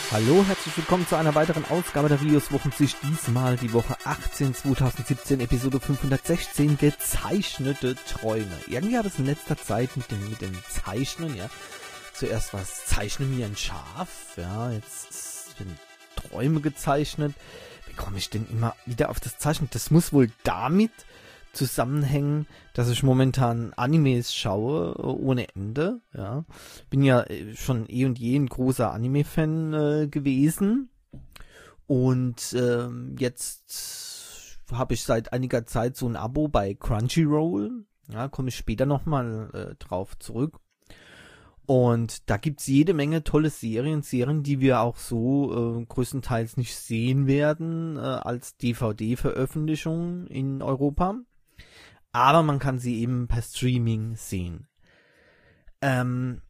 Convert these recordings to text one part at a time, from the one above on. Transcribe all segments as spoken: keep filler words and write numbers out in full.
Hallo, herzlich willkommen zu einer weiteren Ausgabe der Rios Wochensicht. Diesmal die Woche achtzehn zweitausendsiebzehn, Episode fünfhundertsechzehn, gezeichnete Träume. Irgendwie hat es in letzter Zeit mit dem, mit dem Zeichnen, ja, zuerst war es Zeichne mir ein Schaf, ja, jetzt werden Träume gezeichnet. Wie komme ich denn immer wieder auf das Zeichnen? Das muss wohl damit zusammenhängen, dass ich momentan Animes schaue ohne Ende, ja. Bin ja schon eh und je ein großer Anime-Fan äh, gewesen und ähm, jetzt habe ich seit einiger Zeit so ein Abo bei Crunchyroll, ja, komme ich später nochmal äh, drauf zurück. Und da gibt's jede Menge tolle Serien, Serien, die wir auch so äh, größtenteils nicht sehen werden äh, als D V D-Veröffentlichung in Europa. Aber man kann sie eben per Streaming sehen. Ähm,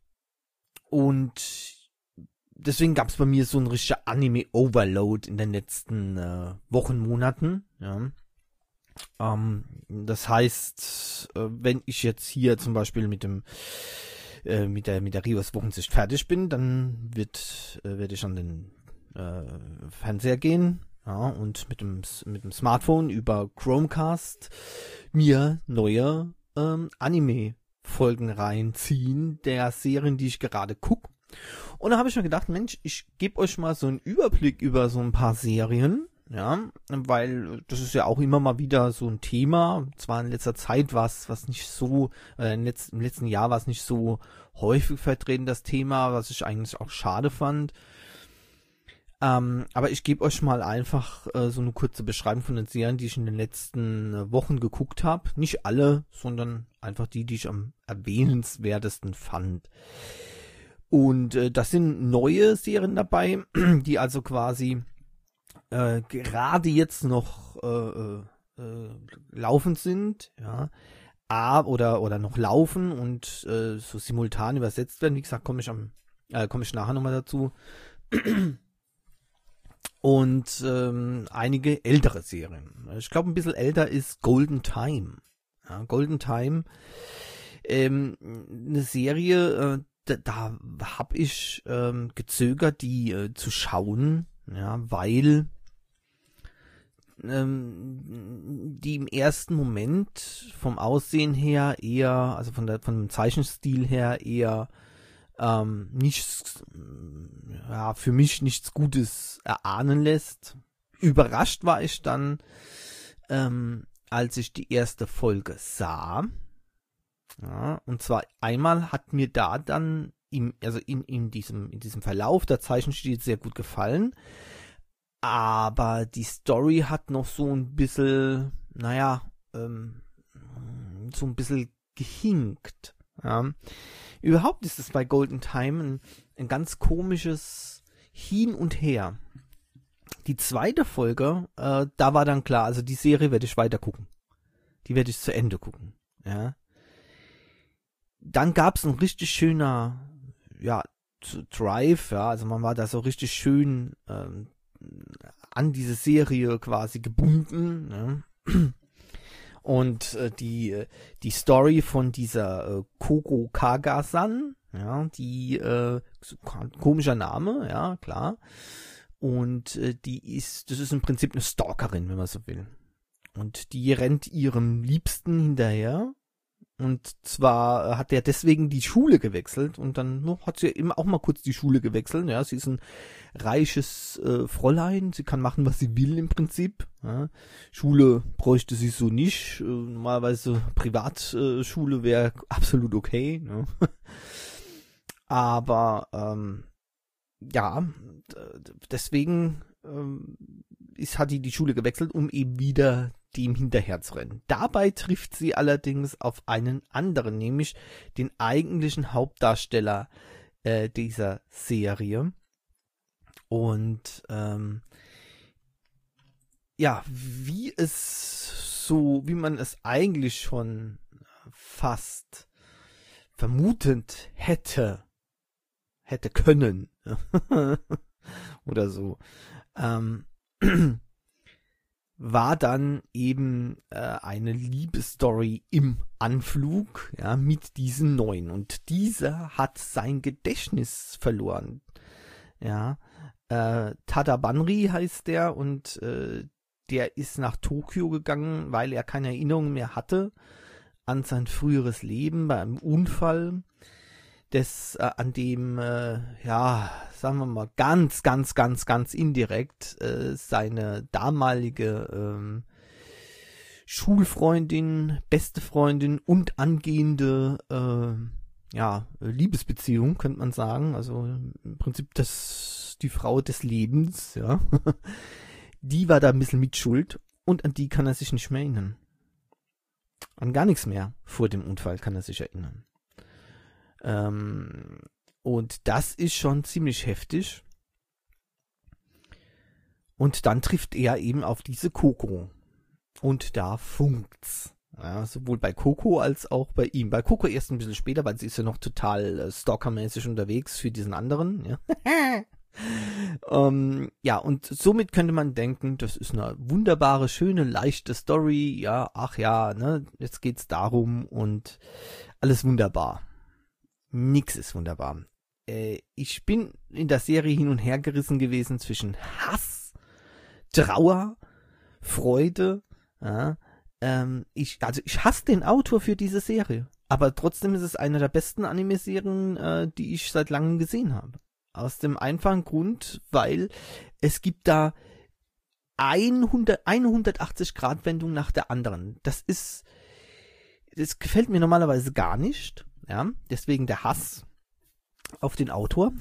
und deswegen gab es bei mir so ein richtiger Anime-Overload in den letzten äh, Wochen, Monaten. Ja. Ähm, das heißt, äh, wenn ich jetzt hier zum Beispiel mit dem äh, mit der mit der Rios Wochensicht fertig bin, dann wird äh, werde ich an den äh, Fernseher gehen. Ja, und mit dem, mit dem Smartphone über Chromecast mir neue ähm, Anime-Folgen reinziehen der Serien, die ich gerade gucke. Und da habe ich mir gedacht, Mensch, ich gebe euch mal so einen Überblick über so ein paar Serien, ja, weil das ist ja auch immer mal wieder so ein Thema. Zwar in letzter Zeit war es was nicht so, äh, im, letzten, im letzten Jahr war es nicht so häufig vertreten, das Thema, was ich eigentlich auch schade fand. Ähm, aber ich gebe euch mal einfach äh, so eine kurze Beschreibung von den Serien, die ich in den letzten äh, Wochen geguckt habe. Nicht alle, sondern einfach die, die ich am erwähnenswertesten fand. Und äh, das sind neue Serien dabei, die also quasi äh, gerade jetzt noch äh, äh, laufend sind, ja, A, oder oder noch laufen und äh, so simultan übersetzt werden. Wie gesagt, komme ich am äh, komme ich nachher nochmal dazu. Und ähm, einige ältere Serien. Ich glaube, ein bisschen älter ist Golden Time. Ja, Golden Time, ähm, eine Serie, äh, da, da habe ich ähm, gezögert, die äh, zu schauen, ja, weil ähm, die im ersten Moment vom Aussehen her eher, also von der von dem Zeichenstil her eher Ähm, nichts, ja, für mich nichts Gutes erahnen lässt. Überrascht war ich dann, ähm, als ich die erste Folge sah. Ja, und zwar einmal hat mir da dann im, also in, in diesem, in diesem Verlauf der Zeichenstil sehr gut gefallen. Aber die Story hat noch so ein bisschen, naja, ähm, so ein bisschen gehinkt. Ja. Überhaupt ist es bei Golden Time ein, ein ganz komisches Hin und Her. Die zweite Folge, äh, da war dann klar, also die Serie werde ich weiter gucken. Die werde ich zu Ende gucken. Ja. Dann gab es ein richtig schöner, ja, Drive, ja, also man war da so richtig schön ähm, an diese Serie quasi gebunden, ne? Und äh, die die Story von dieser äh, Koko Kaga-san, ja, die äh, komischer Name, ja, klar. Und äh, die ist, das ist im Prinzip eine Stalkerin, wenn man so will. Und die rennt ihrem Liebsten hinterher. Und zwar hat er deswegen die Schule gewechselt und dann no, hat sie eben auch mal kurz die Schule gewechselt. Ja, sie ist ein reiches äh, Fräulein, sie kann machen, was sie will im Prinzip. Ja. Schule bräuchte sie so nicht. Äh, normalerweise Privatschule äh, wäre absolut okay. Ne? Aber ähm, ja, deswegen ähm, ist, hat die die Schule gewechselt, um eben wieder dem hinterher zu rennen. Dabei trifft sie allerdings auf einen anderen, nämlich den eigentlichen Hauptdarsteller äh, dieser Serie. Und ähm, ja, wie es so, wie man es eigentlich schon fast vermutet hätte, hätte können oder so, ähm, war dann eben äh, eine Liebesstory im Anflug, ja, mit diesen Neuen. Und dieser hat sein Gedächtnis verloren. Ja, Äh, Tada Banri heißt der und äh, der ist nach Tokio gegangen, weil er keine Erinnerungen mehr hatte an sein früheres Leben bei einem Unfall, des, äh, an dem, äh, ja, sagen wir mal, ganz, ganz, ganz, ganz indirekt äh, seine damalige ähm, Schulfreundin, beste Freundin und angehende äh, ja, Liebesbeziehung, könnte man sagen, also im Prinzip das, die Frau des Lebens, ja, die war da ein bisschen mit Schuld und an die kann er sich nicht mehr erinnern. An gar nichts mehr vor dem Unfall kann er sich erinnern. Ähm, und das ist schon ziemlich heftig. Und dann trifft er eben auf diese Coco. Und da funkt's. Ja, sowohl bei Coco als auch bei ihm. Bei Coco erst ein bisschen später, weil sie ist ja noch total äh, stalkermäßig unterwegs für diesen anderen. Ja. ähm, ja, und somit könnte man denken, das ist eine wunderbare, schöne, leichte Story. Ja, ach ja, ne, jetzt geht's darum und alles wunderbar. Nix ist wunderbar. Äh, ich bin in der Serie hin und her gerissen gewesen zwischen Hass, Trauer, Freude. Ja, ähm, ich, also ich hasse den Autor für diese Serie, aber trotzdem ist es eine der besten Anime-Serien, äh, die ich seit langem gesehen habe. Aus dem einfachen Grund, weil es gibt da hundert, eine hundertachtzig-Grad-Wendung nach der anderen. Das ist, das gefällt mir normalerweise gar nicht, ja, deswegen der Hass auf den Autor,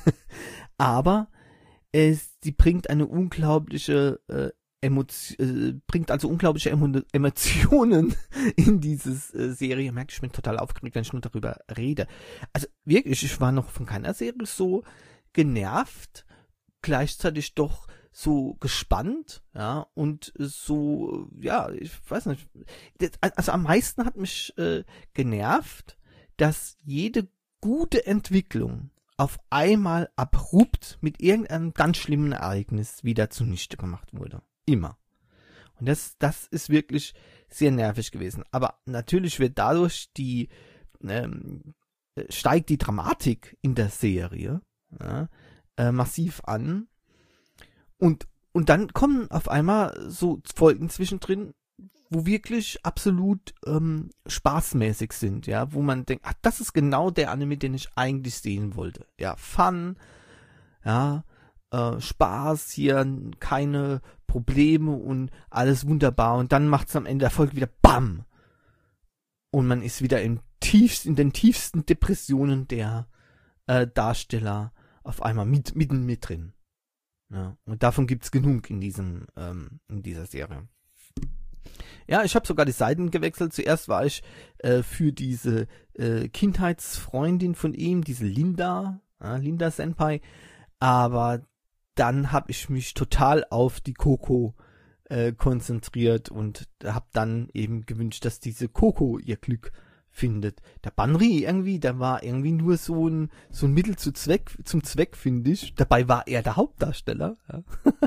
aber es, die bringt eine unglaubliche äh, Emotion, äh, bringt also unglaubliche Emo- Emotionen in dieses äh, Serie. Merkt, ich bin total aufgeregt, wenn ich nur darüber rede. Also wirklich, ich war noch von keiner Serie so genervt, gleichzeitig doch so gespannt, ja, und so, ja, ich weiß nicht. Also am meisten hat mich äh, genervt, dass jede gute Entwicklung auf einmal abrupt mit irgendeinem ganz schlimmen Ereignis wieder zunichte gemacht wurde. Immer. Und das, das ist wirklich sehr nervig gewesen. Aber natürlich wird dadurch die, ähm, steigt die Dramatik in der Serie ja, äh, massiv an. Und, und dann kommen auf einmal so Folgen zwischendrin, wo wirklich absolut ähm, spaßmäßig sind, ja, wo man denkt, ach, das ist genau der Anime, den ich eigentlich sehen wollte. Ja, Fun, ja, äh, Spaß, hier keine Probleme und alles wunderbar. Und dann macht es am Ende der Folge wieder BAM! Und man ist wieder im tiefst, in den tiefsten Depressionen der äh, Darsteller auf einmal mit, mitten mit drin. Ja, und davon gibt's genug in diesem, ähm, in dieser Serie. Ja, ich habe sogar die Seiten gewechselt. Zuerst war ich äh, für diese äh, Kindheitsfreundin von ihm, diese Linda, äh, Linda Senpai, aber dann habe ich mich total auf die Coco äh, konzentriert und habe dann eben gewünscht, dass diese Coco ihr Glück findet. Der Banri irgendwie, der war irgendwie nur so ein so ein Mittel zu Zweck, zum Zweck, finde ich. Dabei war er der Hauptdarsteller. Ja.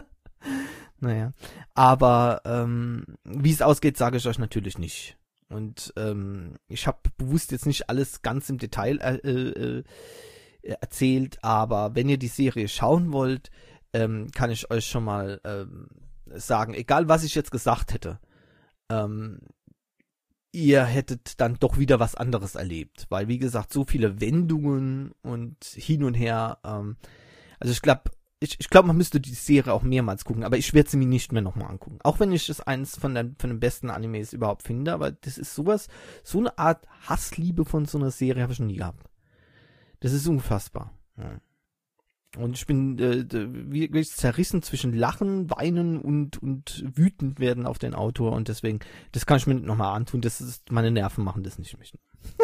Naja, aber ähm, wie es ausgeht, sage ich euch natürlich nicht. Und ähm, ich habe bewusst jetzt nicht alles ganz im Detail äh, äh, erzählt, aber wenn ihr die Serie schauen wollt, ähm, kann ich euch schon mal ähm, sagen, egal was ich jetzt gesagt hätte, ähm, ihr hättet dann doch wieder was anderes erlebt. Weil, wie gesagt, so viele Wendungen und hin und her, ähm, also ich glaube, Ich, ich glaube, man müsste die Serie auch mehrmals gucken, aber ich werde sie mir nicht mehr nochmal angucken. Auch wenn ich es eins von, der, von den besten Animes überhaupt finde, aber das ist sowas, so eine Art Hassliebe von so einer Serie habe ich noch nie gehabt. Das ist unfassbar. Ja. Und ich bin äh, wirklich zerrissen zwischen Lachen, Weinen und, und wütend werden auf den Autor und deswegen, das kann ich mir nicht nochmal antun, das ist, meine Nerven machen das nicht mehr.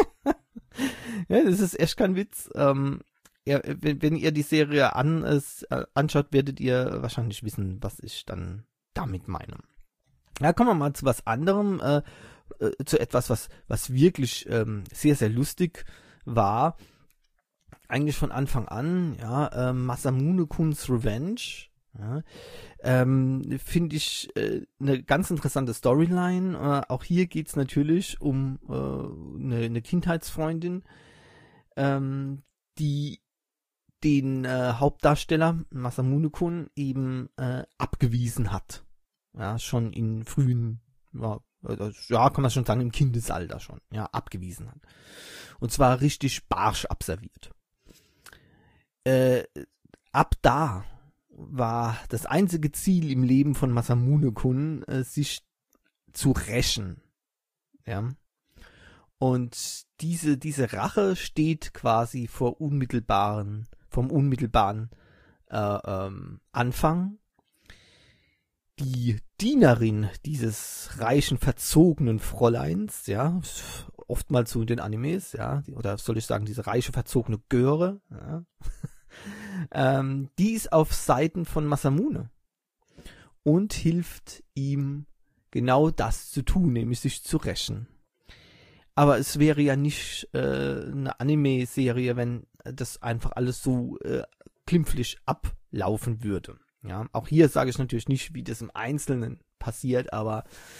Ja, das ist echt kein Witz. Ähm, Ja, wenn, wenn ihr die Serie an, es, äh, anschaut, werdet ihr wahrscheinlich wissen, was ich dann damit meine. Ja, kommen wir mal zu was anderem, äh, äh, zu etwas, was, was wirklich ähm, sehr, sehr lustig war. Eigentlich von Anfang an, ja, äh, Masamune-Kun's Revenge. Ja, ähm, finde ich äh, eine ganz interessante Storyline. Äh, auch hier geht's natürlich um äh, eine, eine Kindheitsfreundin, ähm, die den äh, Hauptdarsteller Masamune-kun eben äh, abgewiesen hat. Ja, schon in frühen, ja, ja, kann man schon sagen, im Kindesalter schon, ja, abgewiesen hat. Und zwar richtig barsch abserviert. Äh, ab da war das einzige Ziel im Leben von Masamune-kun, äh, sich zu rächen. Ja. Und diese, diese Rache steht quasi vor unmittelbaren, vom unmittelbaren äh, ähm, Anfang. Die Dienerin dieses reichen, verzogenen Fräuleins, ja, oftmals so in den Animes, ja, oder soll ich sagen, diese reiche, verzogene Göre, ja, ähm, die ist auf Seiten von Masamune und hilft ihm genau das zu tun, nämlich sich zu rächen. Aber es wäre ja nicht äh, eine Anime-Serie, wenn das einfach alles so äh, glimpflich ablaufen würde. Ja, auch hier sage ich natürlich nicht, wie das im Einzelnen passiert, aber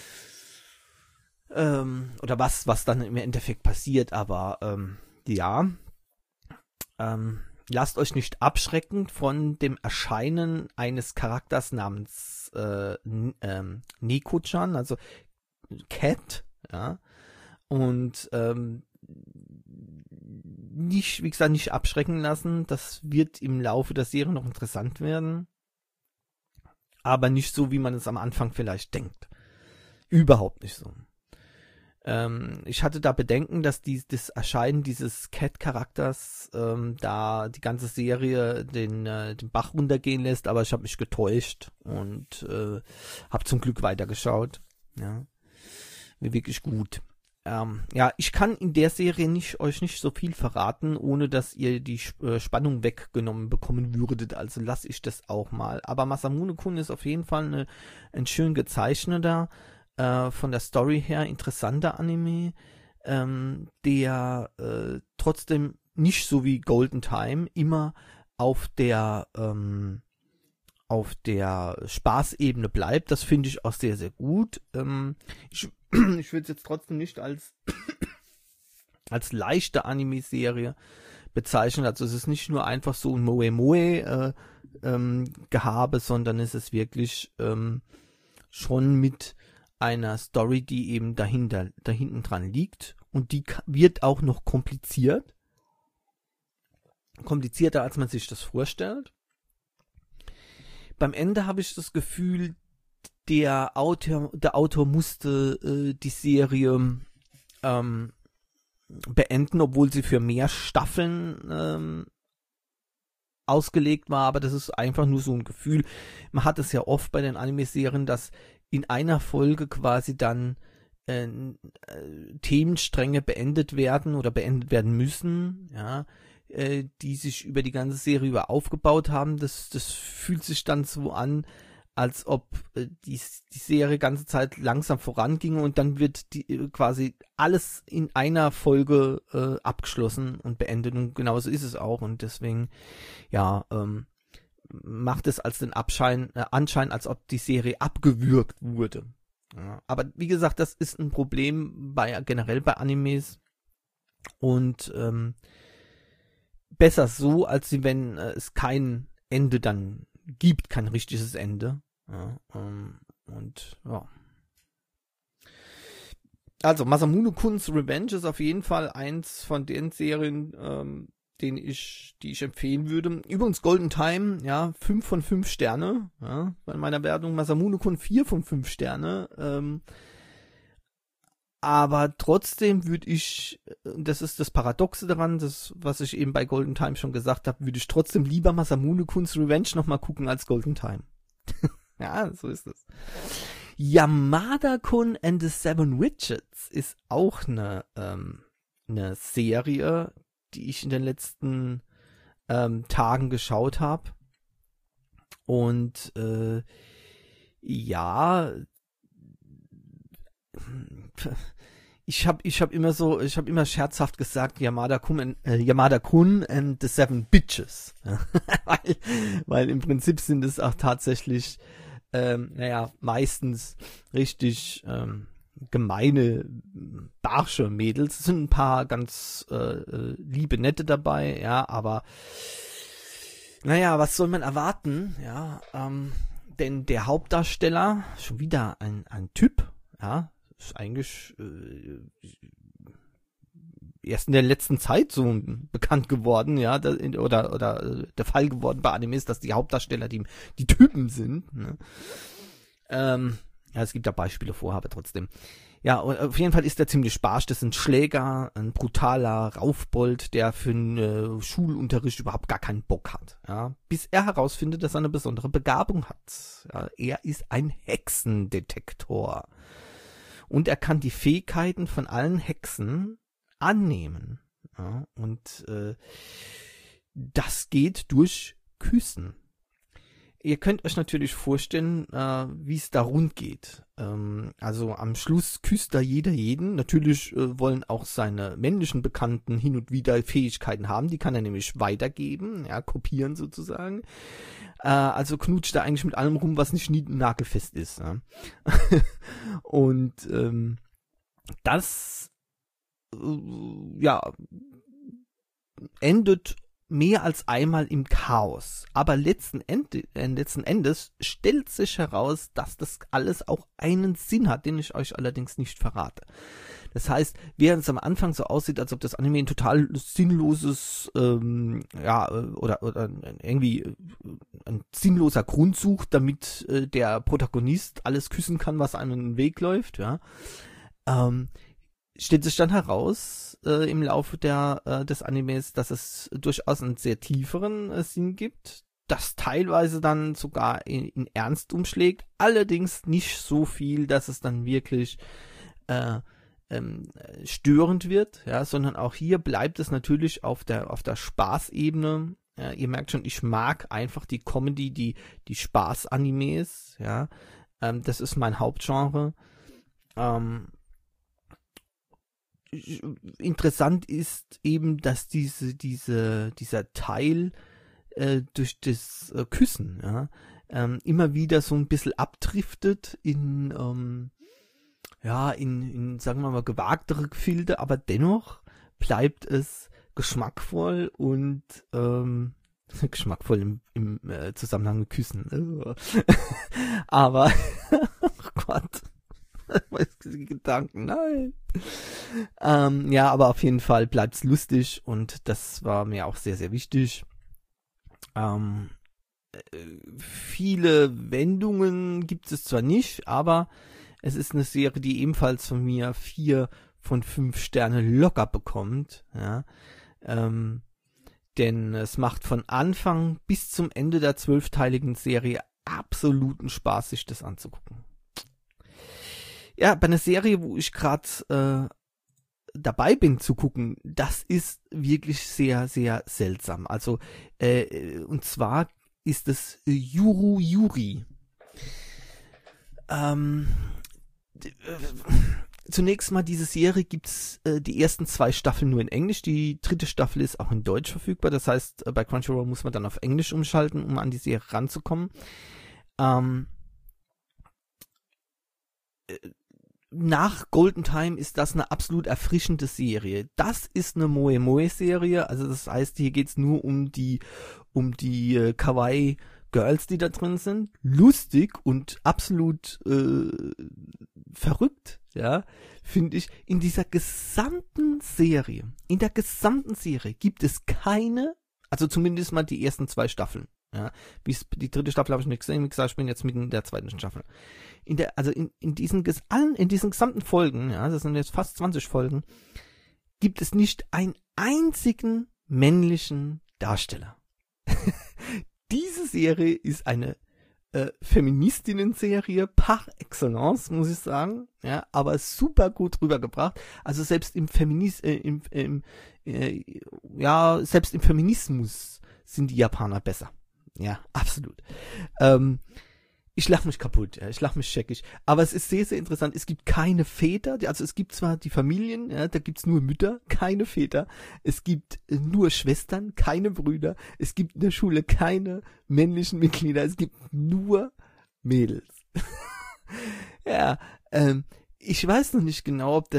ähm, oder was, was dann im Endeffekt passiert, aber ähm, ja, ähm, lasst euch nicht abschrecken von dem Erscheinen eines Charakters namens äh, ähm, Neko-chan, also Cat, ja, und ähm, nicht, wie gesagt, nicht abschrecken lassen. Das wird im Laufe der Serie noch interessant werden. Aber nicht so, wie man es am Anfang vielleicht denkt. Überhaupt nicht so. Ähm, ich hatte da Bedenken, dass die, das Erscheinen dieses Cat-Charakters ähm, da die ganze Serie den, äh, den Bach runtergehen lässt, aber ich habe mich getäuscht und äh, habe zum Glück weitergeschaut. Ja, mir wirklich gut. Ähm, ja, ich kann in der Serie nicht, euch nicht so viel verraten, ohne dass ihr die äh, Spannung weggenommen bekommen würdet, also lasse ich das auch mal. Aber Masamune-kun ist auf jeden Fall eine, ein schön gezeichneter, äh, von der Story her interessanter Anime, ähm, der äh, trotzdem nicht so wie Golden Time immer auf der ähm, auf der Spaßebene bleibt. Das finde ich auch sehr, sehr gut. Ähm, ich ich würde es jetzt trotzdem nicht als als leichte Anime-Serie bezeichnen. Also es ist nicht nur einfach so ein Moe-Moe äh, ähm, Gehabe, sondern es ist wirklich ähm, schon mit einer Story, die eben dahinter, da hinten dran liegt. Und die wird auch noch kompliziert. Komplizierter, als man sich das vorstellt. Beim Ende habe ich das Gefühl, der Autor, der Autor musste äh, die Serie ähm, beenden, obwohl sie für mehr Staffeln ähm, ausgelegt war, aber das ist einfach nur so ein Gefühl. Man hat es ja oft bei den Anime-Serien, dass in einer Folge quasi dann äh, äh, Themenstränge beendet werden oder beendet werden müssen, ja, äh, die sich über die ganze Serie über aufgebaut haben. Das, das fühlt sich dann so an, als ob äh, die, die Serie ganze Zeit langsam voranginge und dann wird die äh, quasi alles in einer Folge äh, abgeschlossen und beendet und genauso ist es auch und deswegen, ja, ähm, macht es als den Abschein, äh, Anschein, als ob die Serie abgewürgt wurde. Ja, aber wie gesagt, das ist ein Problem bei generell bei Animes und ähm, besser so, als wenn äh, es kein Ende dann gibt, kein richtiges Ende. Ja, ähm, und ja. Also Masamune-kun's Revenge ist auf jeden Fall eins von den Serien, ähm, den ich, die ich empfehlen würde. Übrigens Golden Time, ja, fünf von fünf Sterne, ja, bei meiner Wertung. Masamune-kun vier von fünf Sterne, ähm, aber trotzdem würde ich, das ist das Paradoxe daran, das, was ich eben bei Golden Time schon gesagt habe, würde ich trotzdem lieber Masamune-kun's Revenge nochmal gucken als Golden Time. Ja, so ist es. Yamada-kun and the Seven Witches ist auch eine, ähm, eine Serie, die ich in den letzten ähm, Tagen geschaut habe. Und äh, ja, ich habe ich hab immer so, ich habe immer scherzhaft gesagt, Yamada-kun äh, Yamada-kun and the Seven Bitches. weil, weil im Prinzip sind es auch tatsächlich, ähm, naja, meistens richtig ähm, gemeine, barsche Mädels. Es sind ein paar ganz äh, liebe, nette dabei, ja, aber Naja, was soll man erwarten? Ja, ähm, denn der Hauptdarsteller, schon wieder ein, ein Typ, ja, ist eigentlich äh, erst in der letzten Zeit so bekannt geworden, ja, da, oder oder äh, der Fall geworden bei Animes, dass die Hauptdarsteller die, die Typen sind. Ne? Ähm, ja, es gibt da Beispiele vorher, aber trotzdem. Ja, und auf jeden Fall ist er ziemlich barsch. Das ist ein Schläger, ein brutaler Raufbold, der für einen äh, Schulunterricht überhaupt gar keinen Bock hat. Ja, bis er herausfindet, dass er eine besondere Begabung hat. Ja, er ist ein Hexendetektor. Und er kann die Fähigkeiten von allen Hexen annehmen. Ja, und äh, das geht durch Küssen. Ihr könnt euch natürlich vorstellen, äh, wie es da rund geht. Ähm, also am Schluss küsst da jeder jeden. Natürlich äh, wollen auch seine männlichen Bekannten hin und wieder Fähigkeiten haben. Die kann er nämlich weitergeben, ja, kopieren sozusagen. Äh, also knutscht er eigentlich mit allem rum, was nicht nagelfest ist. Ja. Und ähm, das äh, ja endet mehr als einmal im Chaos. Aber letzten, Ende, äh, letzten Endes stellt sich heraus, dass das alles auch einen Sinn hat, den ich euch allerdings nicht verrate. Das heißt, während es am Anfang so aussieht, als ob das Anime ein total sinnloses, ähm, ja, oder, oder irgendwie ein sinnloser Grund sucht, damit äh, der Protagonist alles küssen kann, was einem in den Weg läuft, ja, ähm, stellt sich dann heraus äh, im Laufe der äh, des Animes, dass es durchaus einen sehr tieferen äh, Sinn gibt, das teilweise dann sogar in, in Ernst umschlägt, allerdings nicht so viel, dass es dann wirklich äh, ähm, störend wird, ja, sondern auch hier bleibt es natürlich auf der auf der Spaßebene. Ja, ihr merkt schon, ich mag einfach die Comedy, die die Spaß-Animes, ja, ähm, das ist mein Hauptgenre. Ähm, Interessant ist eben, dass diese, diese, dieser Teil äh, durch das äh, Küssen ja, ähm, immer wieder so ein bisschen abdriftet in, ähm, ja, in, in, sagen wir mal, gewagtere Gefilde, aber dennoch bleibt es geschmackvoll und ähm, geschmackvoll im, im äh, Zusammenhang mit Küssen. Aber, oh Gott. Gedanken, nein. Ähm, ja, aber auf jeden Fall bleibt's lustig und das war mir auch sehr, sehr wichtig. Ähm, äh, viele Wendungen gibt es zwar nicht, aber es ist eine Serie, die ebenfalls von mir vier von fünf Sterne locker bekommt. Ja, ähm, denn es macht von Anfang bis zum Ende der zwölfteiligen Serie absoluten Spaß, sich das anzugucken. Ja, bei einer Serie, wo ich gerade äh, dabei bin zu gucken, das ist wirklich sehr, sehr seltsam. Also, äh, und zwar ist es Yuru Yuri. Ähm, äh, zunächst mal, diese Serie gibt's äh, die ersten zwei Staffeln nur in Englisch. Die dritte Staffel ist auch in Deutsch verfügbar. Das heißt, äh, bei Crunchyroll muss man dann auf Englisch umschalten, um an die Serie ranzukommen. Ähm, äh, Nach Golden Time ist das eine absolut erfrischende Serie. Das ist eine Moe Moe Serie, also das heißt, hier geht's nur um die um die äh, Kawaii Girls, die da drin sind. Lustig und absolut äh, verrückt, ja, finde ich. In dieser gesamten Serie, in der gesamten Serie gibt es keine, also zumindest mal die ersten zwei Staffeln. Ja, bis die dritte Staffel habe ich nicht gesehen, wie gesagt, ich bin jetzt mitten in der zweiten Staffel. In der, also in, in diesen allen, in diesen gesamten Folgen, ja, das sind jetzt fast zwanzig Folgen, gibt es nicht einen einzigen männlichen Darsteller. Diese Serie ist eine äh, Feministinnen-Serie par excellence, muss ich sagen, ja, aber super gut rübergebracht. Also selbst im Feminis, äh, im, im äh, ja, selbst im Feminismus sind die Japaner besser. Ja, absolut. Ähm, ich lach mich kaputt, ja, ich lach mich scheckig. Aber es ist sehr, sehr interessant. Es gibt keine Väter, also es gibt zwar die Familien, ja, da gibt's nur Mütter, keine Väter. Es gibt nur Schwestern, keine Brüder. Es gibt in der Schule keine männlichen Mitglieder. Es gibt nur Mädels. Ja, ähm, ich weiß noch nicht genau, ob das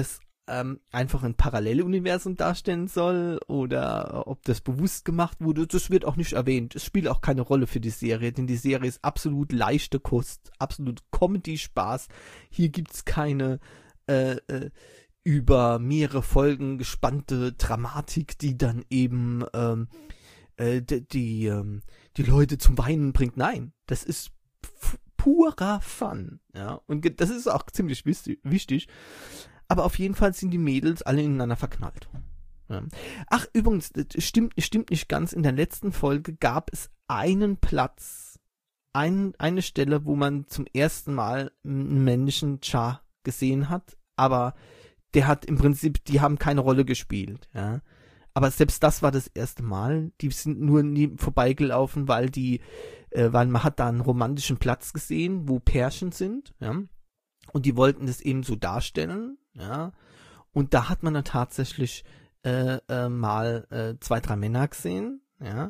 ähm, einfach ein Paralleluniversum darstellen soll oder ob das bewusst gemacht wurde, das wird auch nicht erwähnt. Es spielt auch keine Rolle für die Serie, denn die Serie ist absolut leichte Kost, absolut Comedy-Spaß. Hier gibt's keine äh, äh, über mehrere Folgen gespannte Dramatik, die dann eben ähm, äh, die, die, ähm, die Leute zum Weinen bringt. Nein, das ist f- purer Fun. Ja? Und ge- das ist auch ziemlich wichtig. wichtig. Aber auf jeden Fall sind die Mädels alle ineinander verknallt. Ja. Ach, übrigens, das stimmt, stimmt nicht ganz. In der letzten Folge gab es einen Platz, ein, eine Stelle, wo man zum ersten Mal einen männlichen Cha gesehen hat. Aber der hat im Prinzip, die haben keine Rolle gespielt. Ja. Aber selbst das war das erste Mal. Die sind nur nie vorbeigelaufen, weil die, äh, weil man hat da einen romantischen Platz gesehen, wo Pärchen sind. Ja. Und die wollten das eben so darstellen. Ja, und da hat man dann tatsächlich äh, äh, mal äh, zwei, drei Männer gesehen, ja.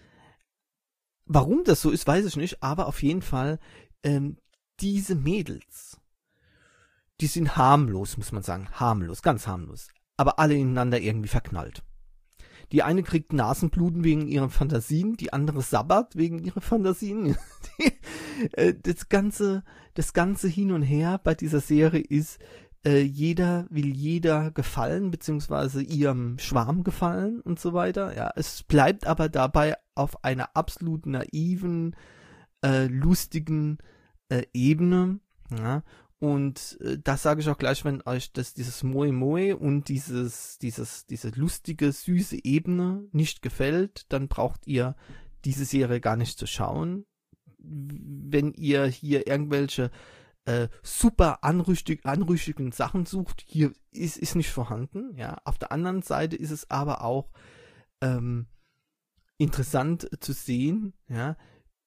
Warum das so ist, weiß ich nicht, aber auf jeden Fall, ähm, diese Mädels, die sind harmlos, muss man sagen, harmlos, ganz harmlos, aber alle ineinander irgendwie verknallt. Die eine kriegt Nasenbluten wegen ihren Fantasien, die andere sabbert wegen ihrer Fantasien. die, äh, das ganze, das ganze Hin und Her bei dieser Serie ist, Äh, jeder will jeder gefallen, beziehungsweise ihrem Schwarm gefallen und so weiter. Ja, es bleibt aber dabei auf einer absolut naiven, äh, lustigen äh, Ebene. Ja, und äh, das sage ich auch gleich, wenn euch das dieses Moe Moe und dieses dieses diese lustige süße Ebene nicht gefällt, dann braucht ihr diese Serie gar nicht zu schauen. Wenn ihr hier irgendwelche Äh, super anrüchtig, anrüchigen Sachen sucht, hier ist, ist nicht vorhanden, ja. Auf der anderen Seite ist es aber auch ähm, interessant zu sehen, ja.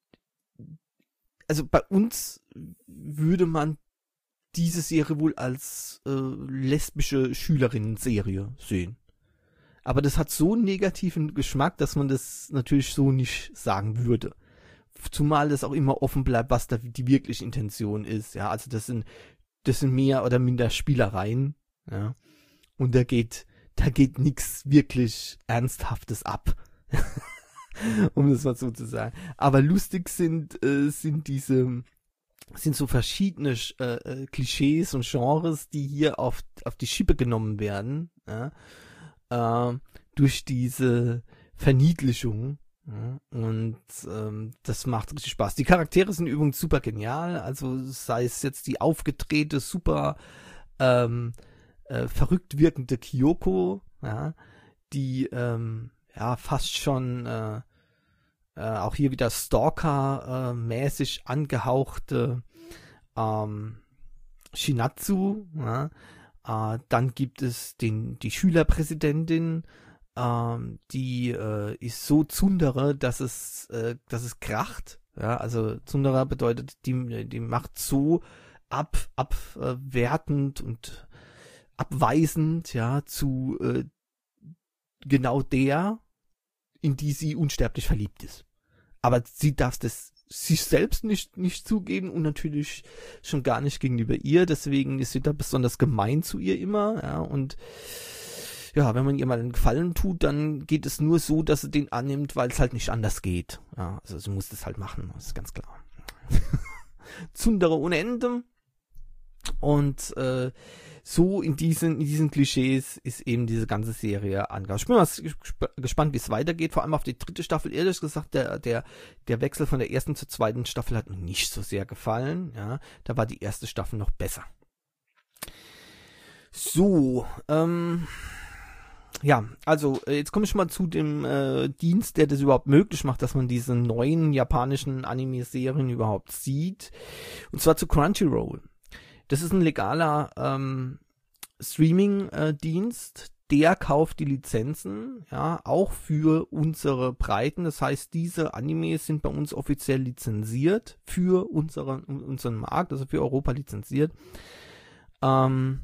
Also bei uns würde man diese Serie wohl als äh, lesbische Schülerinnen-Serie sehen. Aber das hat so einen negativen Geschmack, dass man das natürlich so nicht sagen würde. Zumal das auch immer offen bleibt, was da die wirkliche Intention ist, ja, also das sind, das sind mehr oder minder Spielereien, ja, und da geht, da geht nichts wirklich Ernsthaftes ab, um das mal so zu sagen, aber lustig sind, äh, sind diese, sind so verschiedene äh, Klischees und Genres, die hier auf, auf die Schippe genommen werden, ja, äh, durch diese Verniedlichung. Ja, und ähm, das macht richtig Spaß. Die Charaktere sind übrigens super genial, also sei es jetzt die aufgedrehte, super ähm, äh, verrückt wirkende Kyoko, ja, die ähm, ja fast schon äh, äh, auch hier wieder Stalker-mäßig äh, angehauchte ähm, Shinatsu, ja, äh, dann gibt es den die Schülerpräsidentin, Ähm, die äh, ist so Tsundere, dass es, äh, dass es kracht. Ja, also Tsundere bedeutet, die, die macht so ab, abwertend und abweisend, ja, zu äh, genau der, in die sie unsterblich verliebt ist. Aber sie darf das sich selbst nicht, nicht zugeben und natürlich schon gar nicht gegenüber ihr. Deswegen ist sie da besonders gemein zu ihr immer, ja, und ja, wenn man ihr mal einen Gefallen tut, dann geht es nur so, dass sie den annimmt, weil es halt nicht anders geht. Ja, also sie muss das halt machen, das ist ganz klar. Tsundere ohne Ende. Und äh, so in diesen, in diesen Klischees ist eben diese ganze Serie angegangen. Ich bin mal gespannt, wie es weitergeht, vor allem auf die dritte Staffel. Ehrlich gesagt, der, der, der Wechsel von der ersten zur zweiten Staffel hat mir nicht so sehr gefallen. Ja, da war die erste Staffel noch besser. So, ähm... ja, also jetzt komme ich mal zu dem äh, Dienst, der das überhaupt möglich macht, dass man diese neuen japanischen Anime-Serien überhaupt sieht. Und zwar zu Crunchyroll. Das ist ein legaler ähm, Streaming-Dienst, der kauft die Lizenzen, ja, auch für unsere Breiten. Das heißt, diese Animes sind bei uns offiziell lizenziert für unseren, unseren Markt, also für Europa lizenziert. Ähm,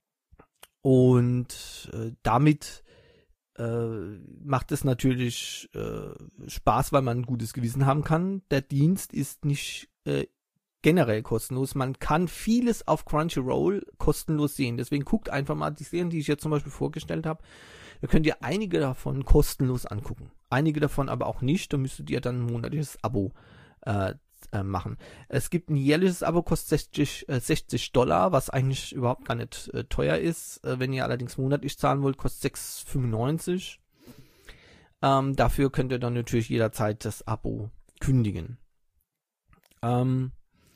Und äh, damit äh, macht es natürlich äh, Spaß, weil man ein gutes Gewissen haben kann. Der Dienst ist nicht äh, generell kostenlos. Man kann vieles auf Crunchyroll kostenlos sehen. Deswegen guckt einfach mal die Serien, die ich jetzt zum Beispiel vorgestellt habe. Da könnt ihr einige davon kostenlos angucken. Einige davon aber auch nicht. Da müsstet ihr dann ein monatliches Abo äh, äh, machen. Es gibt ein jährliches Abo, kostet sechzig, äh, sechzig Dollar, was eigentlich überhaupt gar nicht äh, teuer ist. Äh, wenn ihr allerdings monatlich zahlen wollt, kostet sechs fünfundneunzig. Ähm, dafür könnt ihr dann natürlich jederzeit das Abo kündigen. Ähm,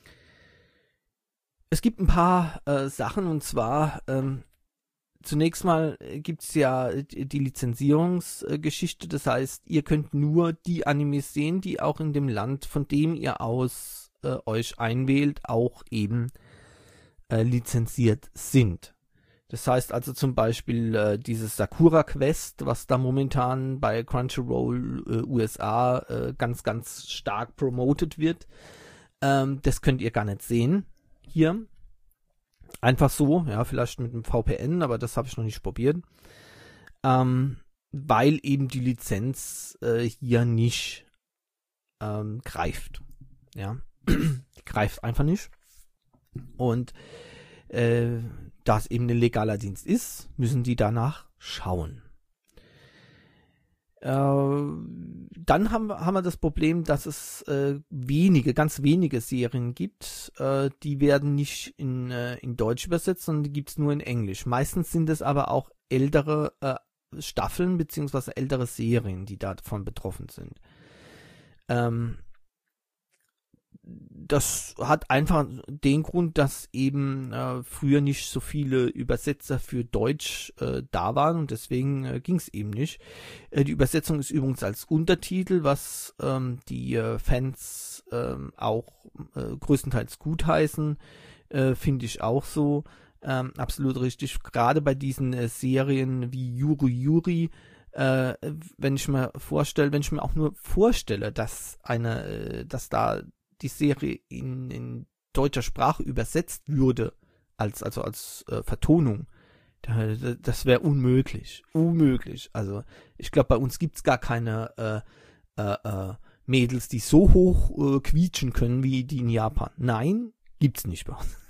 es gibt ein paar äh, Sachen, und zwar ähm, zunächst mal gibt es ja die Lizenzierungsgeschichte, das heißt, ihr könnt nur die Animes sehen, die auch in dem Land, von dem ihr aus äh, euch einwählt, auch eben äh, lizenziert sind. Das heißt also zum Beispiel äh, dieses Sakura Quest, was da momentan bei Crunchyroll äh, U S A äh, ganz, ganz stark promoted wird, ähm, das könnt ihr gar nicht sehen hier. Einfach so, ja, vielleicht mit einem V P N, aber das habe ich noch nicht probiert. Ähm, weil eben die Lizenz äh, hier nicht ähm, greift. Ja, die greift einfach nicht. Und äh, da es eben ein legaler Dienst ist, müssen die danach schauen. Äh, dann haben, haben wir das Problem, dass es äh, wenige, ganz wenige Serien gibt, äh, die werden nicht in, äh, in Deutsch übersetzt, sondern die gibt es nur in Englisch. Meistens sind es aber auch ältere äh, Staffeln beziehungsweise ältere Serien, die davon betroffen sind. Ähm, das hat einfach den Grund, dass eben äh, früher nicht so viele Übersetzer für Deutsch äh, da waren und deswegen äh, ging es eben nicht. Äh, die Übersetzung ist übrigens als Untertitel, was ähm, die äh, Fans äh, auch äh, größtenteils gutheißen, äh, finde ich auch so. Ähm, absolut richtig. Gerade bei diesen äh, Serien wie Yuru Yuri, äh, wenn ich mir vorstelle, wenn ich mir auch nur vorstelle, dass eine, äh, dass da die Serie in, in deutscher Sprache übersetzt würde, als, also als äh, Vertonung, da, das wäre unmöglich. Unmöglich. Also ich glaube, bei uns gibt es gar keine äh, äh, äh, Mädels, die so hoch äh, quietschen können wie die in Japan. Nein, gibt's nicht bei uns.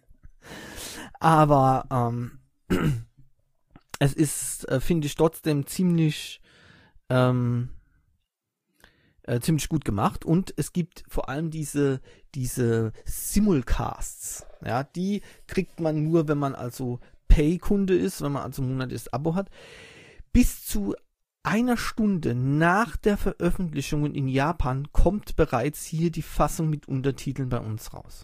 Aber ähm, es ist, äh, finde ich, trotzdem ziemlich ähm, Äh, ziemlich gut gemacht, und es gibt vor allem diese diese Simulcasts, ja, die kriegt man nur, wenn man also Pay-Kunde ist, wenn man also ein monatliches Abo hat. Bis zu einer Stunde nach der Veröffentlichung in Japan kommt bereits hier die Fassung mit Untertiteln bei uns raus.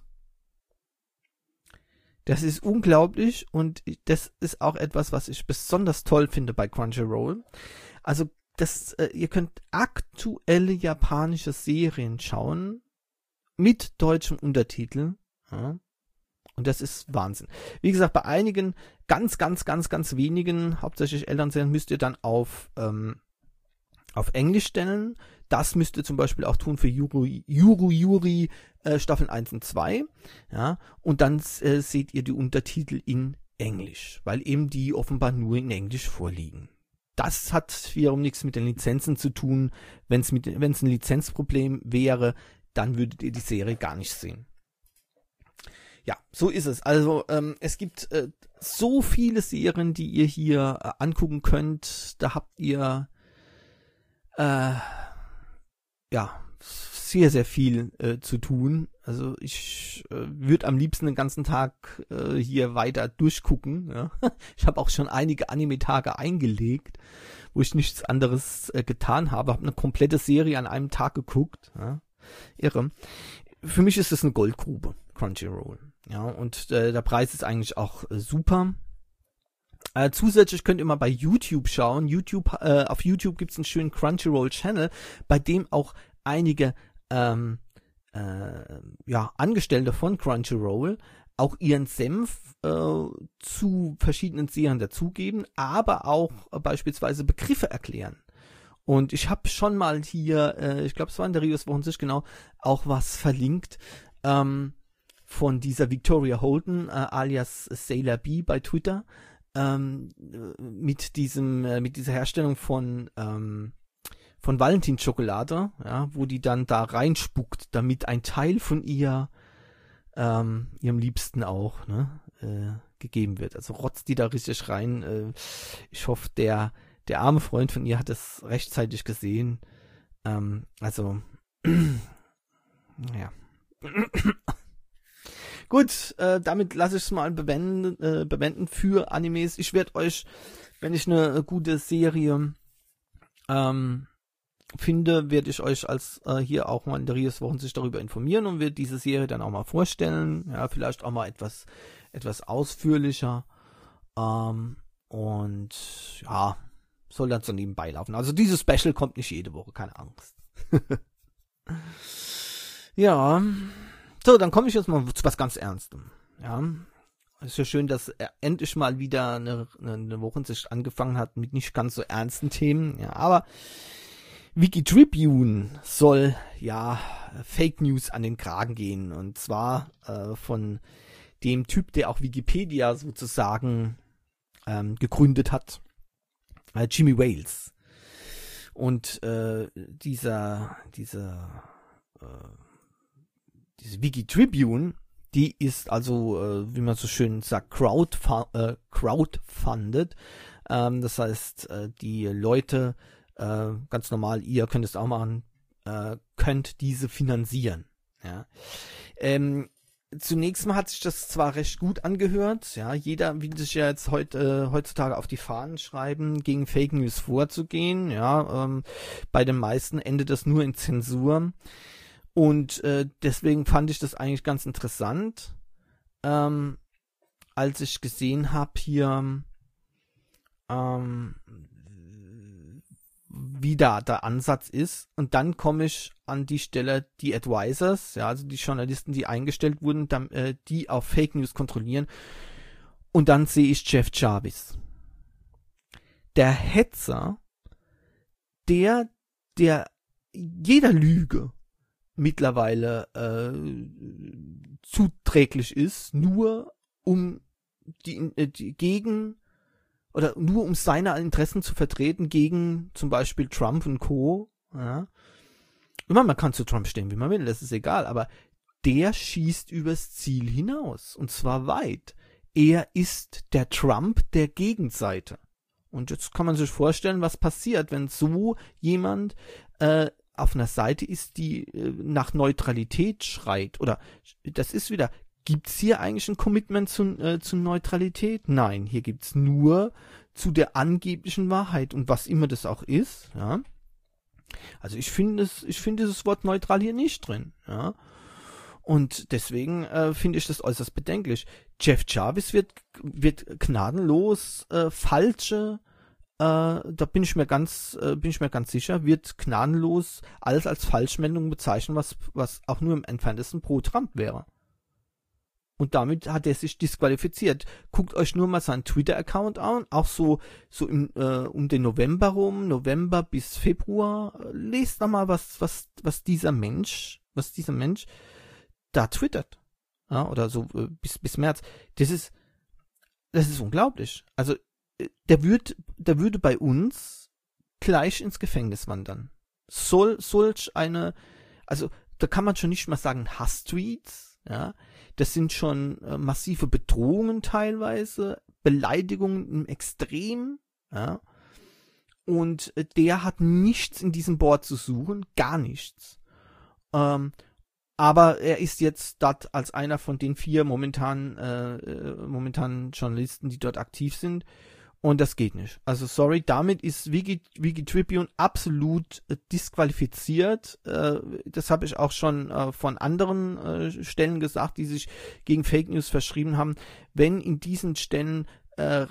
Das ist unglaublich, und das ist auch etwas, was ich besonders toll finde bei Crunchyroll. Also Das, äh, ihr könnt aktuelle japanische Serien schauen mit deutschem Untertitel. Ja. Und das ist Wahnsinn. Wie gesagt, bei einigen, ganz, ganz, ganz, ganz wenigen, hauptsächlich Elternserien, müsst ihr dann auf, ähm, auf Englisch stellen. Das müsst ihr zum Beispiel auch tun für Yuru Yuru Yuri äh, Staffeln eins und zwei. Ja. Und dann äh, seht ihr die Untertitel in Englisch, weil eben die offenbar nur in Englisch vorliegen. Das hat wiederum nichts mit den Lizenzen zu tun. Wenn es mit, wenn es ein Lizenzproblem wäre, dann würdet ihr die Serie gar nicht sehen. Ja, so ist es. Also ähm, es gibt äh, so viele Serien, die ihr hier äh, angucken könnt. Da habt ihr äh, ja sehr, sehr viel äh, zu tun. Also ich äh, würde am liebsten den ganzen Tag äh, hier weiter durchgucken. Ja. Ich habe auch schon einige Anime-Tage eingelegt, wo ich nichts anderes äh, getan habe. Habe eine komplette Serie an einem Tag geguckt. Ja. Irre. Für mich ist es eine Goldgrube, Crunchyroll. Ja, und äh, der Preis ist eigentlich auch äh, super. Äh, zusätzlich könnt ihr mal bei YouTube schauen. YouTube, äh, auf YouTube gibt es einen schönen Crunchyroll-Channel, bei dem auch einige ähm, äh, ja, Angestellte von Crunchyroll auch ihren Senf äh, zu verschiedenen Serien dazugeben, aber auch äh, beispielsweise Begriffe erklären. Und ich habe schon mal hier, äh, ich glaube es war in der Rios Wochensicht genau, auch was verlinkt ähm, von dieser Victoria Holden, äh, alias Sailor B bei Twitter, ähm, mit diesem, äh, mit dieser Herstellung von ähm, von Valentin-Schokolade, ja, wo die dann da reinspuckt, damit ein Teil von ihr ähm, ihrem Liebsten auch, ne, äh, gegeben wird. Also rotzt die da richtig rein. Äh, ich hoffe, der, der arme Freund von ihr hat es rechtzeitig gesehen. Ähm, also, naja. Gut, äh, damit lasse ich es mal bewenden, äh, bewenden für Animes. Ich werde euch, wenn ich eine gute Serie ähm, finde, werde ich euch als äh, hier auch mal in der Rios Wochensicht darüber informieren und werde diese Serie dann auch mal vorstellen. Ja, vielleicht auch mal etwas, etwas ausführlicher. Ähm, und ja, soll dann so nebenbei laufen. Also dieses Special kommt nicht jede Woche, keine Angst. Ja, so, dann komme ich jetzt mal zu was ganz Ernstem. Ja, es ist ja schön, dass er endlich mal wieder eine, eine Wochensicht angefangen hat mit nicht ganz so ernsten Themen. Ja, aber Wiki Tribune soll ja Fake News an den Kragen gehen. Und zwar äh, von dem Typ, der auch Wikipedia sozusagen ähm, gegründet hat, äh, Jimmy Wales. Und äh, dieser, dieser, äh, diese Wiki Tribune, die ist also, äh, wie man so schön sagt, crowdfu- äh, crowdfunded. Ähm, das heißt, äh, die Leute, äh, ganz normal, ihr könnt es auch machen, äh, könnt diese finanzieren. Ja. Ähm, zunächst mal hat sich das zwar recht gut angehört, ja, jeder will sich ja jetzt heute, äh, heutzutage auf die Fahnen schreiben, gegen Fake News vorzugehen, ja, ähm, bei den meisten endet das nur in Zensur. Und äh, deswegen fand ich das eigentlich ganz interessant, ähm, als ich gesehen habe hier, ähm, wie da der Ansatz ist. Und dann komme ich an die Stelle, die Advisors, ja, also die Journalisten, die eingestellt wurden, dann, äh, die auf Fake News kontrollieren. Und dann sehe ich Jeff Jarvis. Der Hetzer, der, der jeder Lüge mittlerweile äh, zuträglich ist, nur um die, äh, die gegen oder nur um seine Interessen zu vertreten gegen zum Beispiel Trump und Co. Ja. Ich meine, man kann zu Trump stehen, wie man will, das ist egal, aber der schießt übers Ziel hinaus und zwar weit. Er ist der Trump der Gegenseite. Und jetzt kann man sich vorstellen, was passiert, wenn so jemand äh, auf einer Seite ist, die äh, nach Neutralität schreit. Oder das ist wieder, gibt's hier eigentlich ein Commitment zu, äh, zu Neutralität? Nein, hier gibt's nur zu der angeblichen Wahrheit. Und was immer das auch ist, ja. Also ich finde es, ich finde dieses Wort neutral hier nicht drin, ja. Und deswegen äh, finde ich das äußerst bedenklich. Jeff Jarvis wird, wird gnadenlos äh, falsche Äh, da bin ich mir ganz, äh, bin ich mir ganz sicher, wird gnadenlos alles als Falschmeldung bezeichnen, was, was auch nur im entferntesten pro Trump wäre. Und damit hat er sich disqualifiziert. Guckt euch nur mal seinen Twitter-Account an, auch so, so im, äh, um den November rum, November bis Februar. Lest da mal, was, was, was dieser Mensch, was dieser Mensch da twittert. Ja, oder so äh, bis, bis März. Das ist, das ist unglaublich. Also, der würde, der würde bei uns gleich ins Gefängnis wandern. Soll, solch eine, also da kann man schon nicht mal sagen Hasstweets, ja, das sind schon äh, massive Bedrohungen teilweise, Beleidigungen im Extrem, ja, und äh, der hat nichts in diesem Board zu suchen, gar nichts. Ähm, aber er ist jetzt dort als einer von den vier momentan, äh, momentan Journalisten, die dort aktiv sind. Und das geht nicht. Also sorry, damit ist Wiki, Wiki Tribune absolut äh, disqualifiziert. Äh, das habe ich auch schon äh, von anderen äh, Stellen gesagt, die sich gegen Fake News verschrieben haben. Wenn in diesen Stellen äh,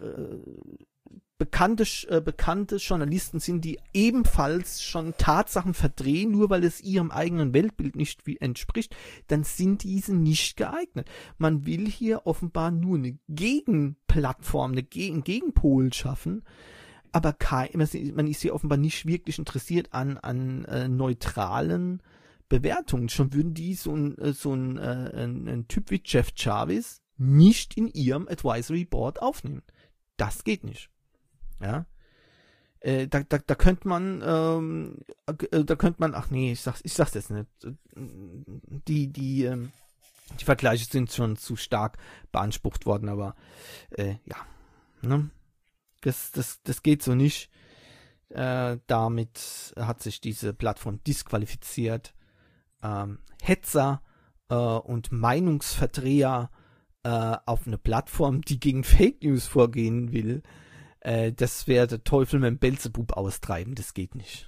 bekannte, äh, bekannte Journalisten sind, die ebenfalls schon Tatsachen verdrehen, nur weil es ihrem eigenen Weltbild nicht wie entspricht, dann sind diese nicht geeignet. Man will hier offenbar nur eine Gegenplattform, eine Ge- einen Gegenpol schaffen, aber kein, man ist hier offenbar nicht wirklich interessiert an, an äh, neutralen Bewertungen. Schon würden die so ein, so ein, äh, ein, ein Typ wie Jeff Jarvis nicht in ihrem Advisory Board aufnehmen. Das geht nicht. Ja, äh, da, da, da könnte man, ähm, äh, da könnte man, ach nee, ich sag's, ich sag's jetzt nicht. Die, die, ähm, Die Vergleiche sind schon zu stark beansprucht worden, aber äh, ja, ne? das, das, das geht so nicht. Äh, damit hat sich diese Plattform disqualifiziert. Ähm, Hetzer äh, und Meinungsverdreher äh, auf eine Plattform, die gegen Fake News vorgehen will, äh, das wäre der Teufel mit dem Belzebub austreiben, das geht nicht.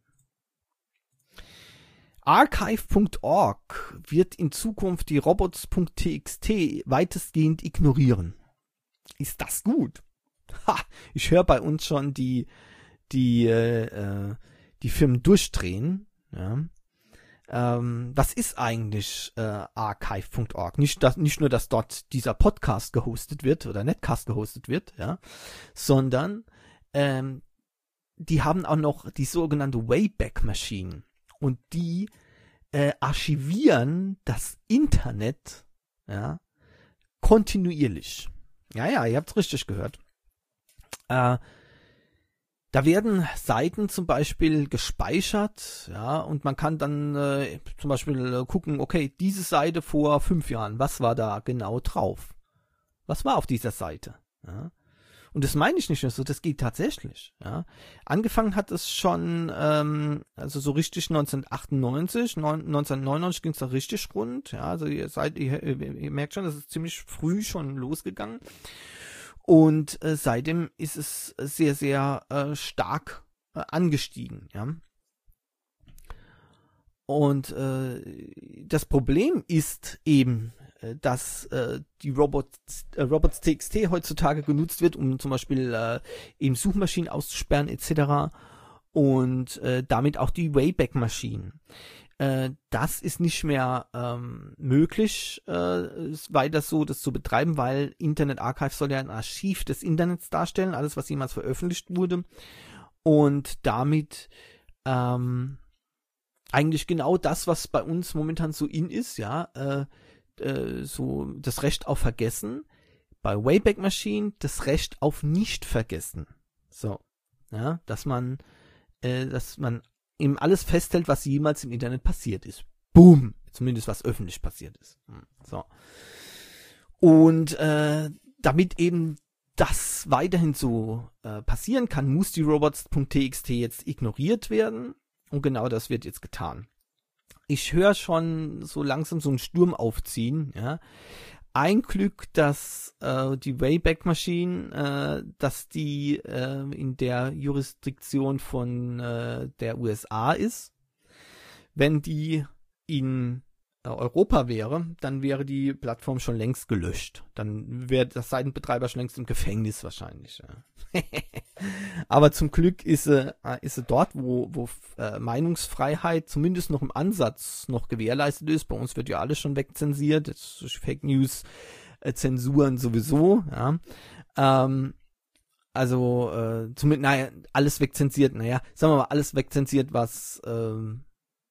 Archive Punkt org wird in Zukunft die robots Punkt t x t weitestgehend ignorieren. Ist das gut? Ha, ich höre bei uns schon die die äh, die Firmen durchdrehen. Ja. Ähm, was ist eigentlich äh, Archive Punkt org? Nicht, dass, nicht nur, dass dort dieser Podcast gehostet wird oder Netcast gehostet wird, ja, sondern ähm, die haben auch noch die sogenannte Wayback Machine. Und die äh, archivieren das Internet, ja, kontinuierlich. Ja, ja, ihr habt's richtig gehört. Äh, da werden Seiten zum Beispiel gespeichert, ja, und man kann dann äh, zum Beispiel äh, gucken, okay, diese Seite vor fünf Jahren, was war da genau drauf? Was war auf dieser Seite? Ja. Und das meine ich nicht nur so, das geht tatsächlich. Ja. Angefangen hat es schon, ähm, also so richtig neunzehnhundertachtundneunzig, neunzehnhundertneunundneunzig ging es da richtig rund. Ja, also ihr seid, ihr, ihr merkt schon, das ist ziemlich früh schon losgegangen. Und äh, seitdem ist es sehr, sehr äh, stark äh, angestiegen. Ja. Und äh, das Problem ist eben, dass äh, die Robots, äh, robots Punkt t x t heutzutage genutzt wird, um zum Beispiel äh, eben Suchmaschinen auszusperren et cetera. Und äh, damit auch die Wayback-Maschinen. Äh, das ist nicht mehr ähm, möglich, äh, weiter so das zu betreiben, weil Internet Archive soll ja ein Archiv des Internets darstellen, alles was jemals veröffentlicht wurde. Und damit ähm, eigentlich genau das, was bei uns momentan so in ist, ja, äh, so das Recht auf Vergessen, bei Wayback Machine das Recht auf Nicht-Vergessen. So, ja, dass man, äh, dass man eben alles festhält, was jemals im Internet passiert ist. Boom, zumindest was öffentlich passiert ist. So. Und äh, damit eben das weiterhin so äh, passieren kann, muss die robots Punkt t x t jetzt ignoriert werden. Und genau das wird jetzt getan. Ich höre schon so langsam so einen Sturm aufziehen. Ja. Ein Glück, dass äh, die Wayback Machine, äh, dass die äh, in der Jurisdiktion von äh, der U S A ist. Wenn die in äh, Europa wäre, dann wäre die Plattform schon längst gelöscht. Dann wäre das Seitenbetreiber schon längst im Gefängnis wahrscheinlich. Ja. Aber zum Glück ist sie, ist sie dort, wo, wo äh, Meinungsfreiheit zumindest noch im Ansatz noch gewährleistet ist. Bei uns wird ja alles schon wegzensiert. Jetzt Fake News, äh, Zensuren sowieso. Ja. Ähm, also äh, zumindest, naja, alles wegzensiert. Naja, sagen wir mal, alles wegzensiert, was ähm,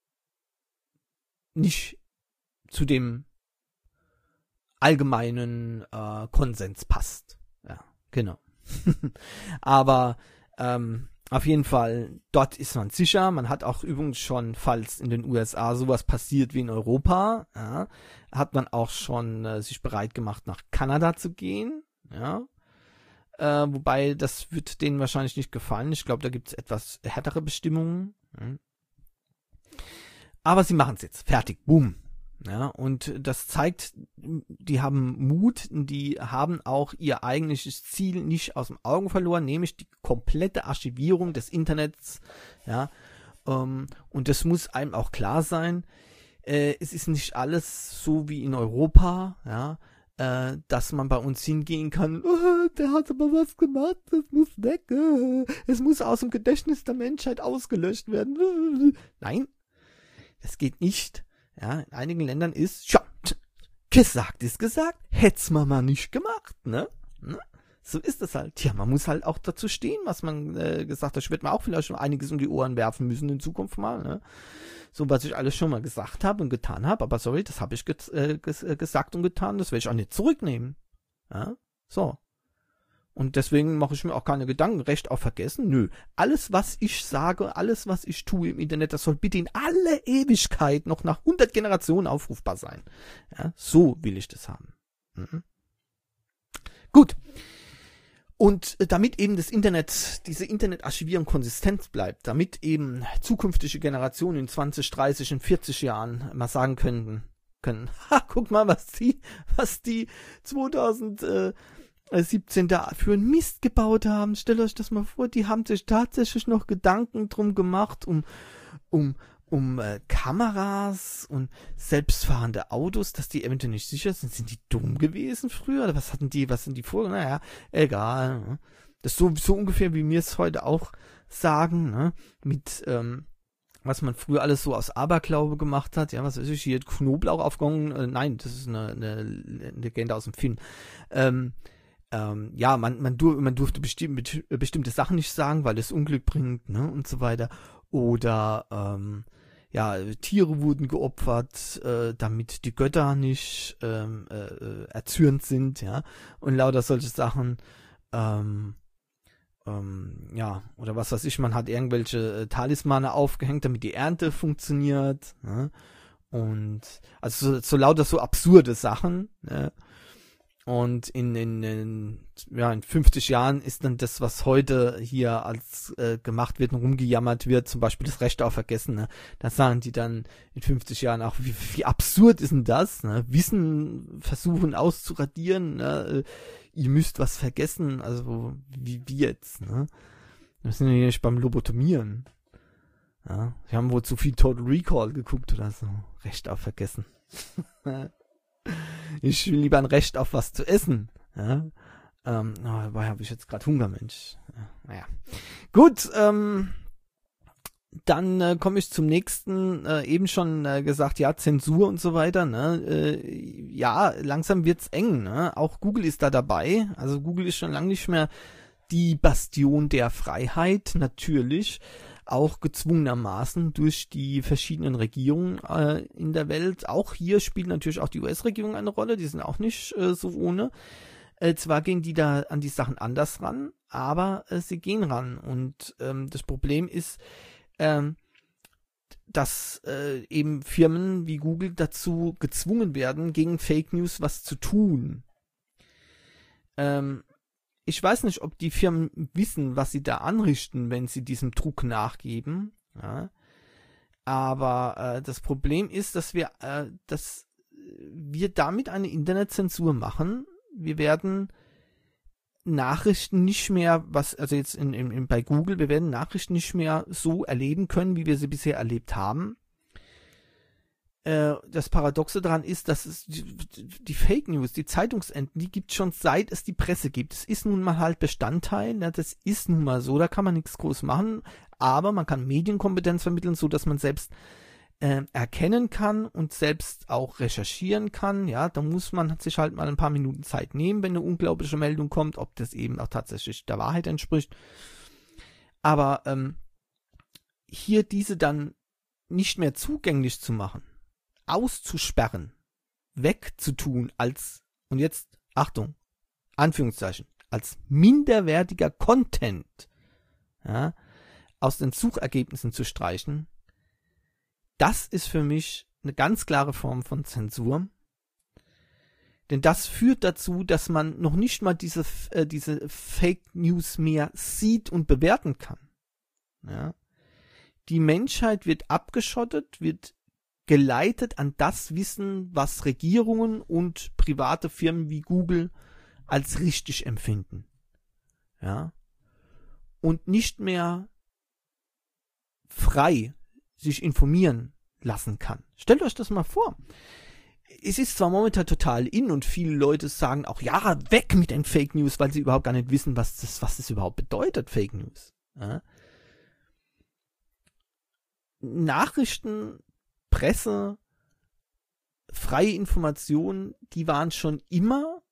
nicht zu dem allgemeinen äh, Konsens passt. Ja, genau. Aber ähm, auf jeden Fall, dort ist man sicher. Man hat auch übrigens schon, falls in den U S A sowas passiert wie in Europa, ja, hat man auch schon äh, sich bereit gemacht, nach Kanada zu gehen. Ja. Äh, wobei, das wird denen wahrscheinlich nicht gefallen. Ich glaube, da gibt es etwas härtere Bestimmungen. Ja. Aber sie machen es jetzt. Fertig. Boom. Ja, und das zeigt, die haben Mut, die haben auch ihr eigentliches Ziel nicht aus den Augen verloren, nämlich die komplette Archivierung des Internets. Ja, ähm, und das muss einem auch klar sein. Äh, es ist nicht alles so wie in Europa, ja, äh, dass man bei uns hingehen kann, oh, der hat aber was gemacht, das muss weg, äh, es muss aus dem Gedächtnis der Menschheit ausgelöscht werden. Nein, es geht nicht. Ja, in einigen Ländern ist, ja, gesagt ist gesagt, hätt's man mal nicht gemacht, ne? ne? So ist es halt. Ja, man muss halt auch dazu stehen, was man äh, gesagt hat. Ich werde mir auch vielleicht schon einiges um die Ohren werfen müssen in Zukunft mal, ne? So, was ich alles schon mal gesagt habe und getan habe, aber sorry, das habe ich ge äh, ges äh, gesagt und getan, das werde ich auch nicht zurücknehmen. Ja, so. Und deswegen mache ich mir auch keine Gedanken, Recht auf Vergessen. Nö, alles, was ich sage, alles, was ich tue im Internet, das soll bitte in alle Ewigkeit noch nach hundert Generationen aufrufbar sein. Ja, so will ich das haben. Mhm. Gut. Und damit eben das Internet, diese Internetarchivierung konsistent bleibt, damit eben zukünftige Generationen in zwanzig, dreißig und vierzig Jahren mal sagen könnten, können, ha, guck mal, was die, was die zweitausendsiebzehn da für einen Mist gebaut haben. Stellt euch das mal vor, die haben sich tatsächlich noch Gedanken drum gemacht, um, um, um äh, Kameras und selbstfahrende Autos, dass die eventuell nicht sicher sind. Sind die dumm gewesen früher? Oder was hatten die, was sind die vor? Naja, egal. Ne? Das ist so, so ungefähr, wie wir es heute auch sagen, ne? Mit, ähm, was man früher alles so aus Aberglaube gemacht hat. Ja, was weiß ich, hier Knoblauch aufgegangen. Äh, nein, das ist eine, eine Legende aus dem Film. Ähm, ähm, ja, man, man, dur man durfte besti bestimmte Sachen nicht sagen, weil es Unglück bringt, ne? Und so weiter. Oder, ähm, ja, Tiere wurden geopfert, äh, damit die Götter nicht ähm, äh, erzürnt sind, ja, und lauter solche Sachen, ähm, ähm, ja, oder was weiß ich, man hat irgendwelche äh, Talismane aufgehängt, damit die Ernte funktioniert, ne? Und also so, so lauter so absurde Sachen, ne? Und in, in, in, ja, in fünfzig Jahren ist dann das, was heute hier als äh, gemacht wird und rumgejammert wird, zum Beispiel das Recht auf Vergessen, ne? Da sagen die dann in fünfzig Jahren auch, wie, wie absurd ist denn das? Ne? Wissen versuchen auszuradieren, ne? Ihr müsst was vergessen, also wie, wie jetzt? Ne? Wir sind ja nicht beim Lobotomieren. Ja? Wir haben wohl zu viel Total Recall geguckt oder so. Recht auf Vergessen. Ich will lieber ein Recht auf was zu essen. Ja? Ähm, oh, dabei habe ich jetzt gerade Hunger, Mensch. Ja, naja. Gut, ähm, dann äh, komme ich zum nächsten, äh, eben schon äh, gesagt, ja, Zensur und so weiter. Ne? Äh, ja, langsam wird's eng. Ne? Auch Google ist da dabei. Also Google ist schon lange nicht mehr die Bastion der Freiheit, natürlich. Auch gezwungenermaßen durch die verschiedenen Regierungen äh, in der Welt. Auch hier spielt natürlich auch die U S-Regierung eine Rolle, die sind auch nicht äh, so ohne. Äh, zwar gehen die da an die Sachen anders ran, aber äh, sie gehen ran. Und ähm, das Problem ist, ähm, dass äh, eben Firmen wie Google dazu gezwungen werden, gegen Fake News was zu tun. Ähm, Ich weiß nicht, ob die Firmen wissen, was sie da anrichten, wenn sie diesem Druck nachgeben. Ja. Aber äh, das Problem ist, dass wir, äh, dass wir damit eine Internetzensur machen. Wir werden Nachrichten nicht mehr, was also jetzt in, in, in, bei Google, wir werden Nachrichten nicht mehr so erleben können, wie wir sie bisher erlebt haben. Das Paradoxe daran ist, dass es die, die Fake News, die Zeitungsenden, die gibt es schon seit es die Presse gibt. Es ist nun mal halt Bestandteil, ne? Das ist nun mal so, da kann man nichts groß machen, aber man kann Medienkompetenz vermitteln, so dass man selbst äh, erkennen kann und selbst auch recherchieren kann. Ja, da muss man sich halt mal ein paar Minuten Zeit nehmen, wenn eine unglaubliche Meldung kommt, ob das eben auch tatsächlich der Wahrheit entspricht. Aber ähm, hier diese dann nicht mehr zugänglich zu machen, auszusperren, wegzutun als, und jetzt, Achtung, Anführungszeichen, als minderwertiger Content, ja, aus den Suchergebnissen zu streichen, das ist für mich eine ganz klare Form von Zensur. Denn das führt dazu, dass man noch nicht mal diese, äh, diese Fake News mehr sieht und bewerten kann. Ja. Die Menschheit wird abgeschottet, wird geleitet an das Wissen, was Regierungen und private Firmen wie Google als richtig empfinden. Ja. Und nicht mehr frei sich informieren lassen kann. Stellt euch das mal vor. Es ist zwar momentan total in und viele Leute sagen auch, ja, weg mit den Fake News, weil sie überhaupt gar nicht wissen, was das, was das überhaupt bedeutet, Fake News. Ja. Nachrichten, Presse, freie Informationen, die waren schon immer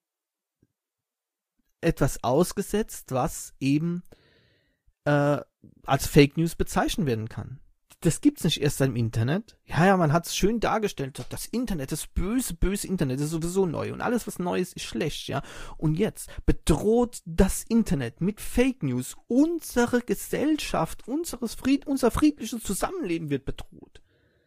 etwas ausgesetzt, was eben äh, als Fake News bezeichnet werden kann. das gibt's nicht erst im Internet. Ja, ja, man hat es schön dargestellt. Das Internet, das böse, böse Internet ist sowieso neu. Und alles, was neu ist, ist schlecht, ja. Und jetzt bedroht das Internet mit Fake News unsere Gesellschaft, unseres Fried, unser friedliches Zusammenleben wird bedroht.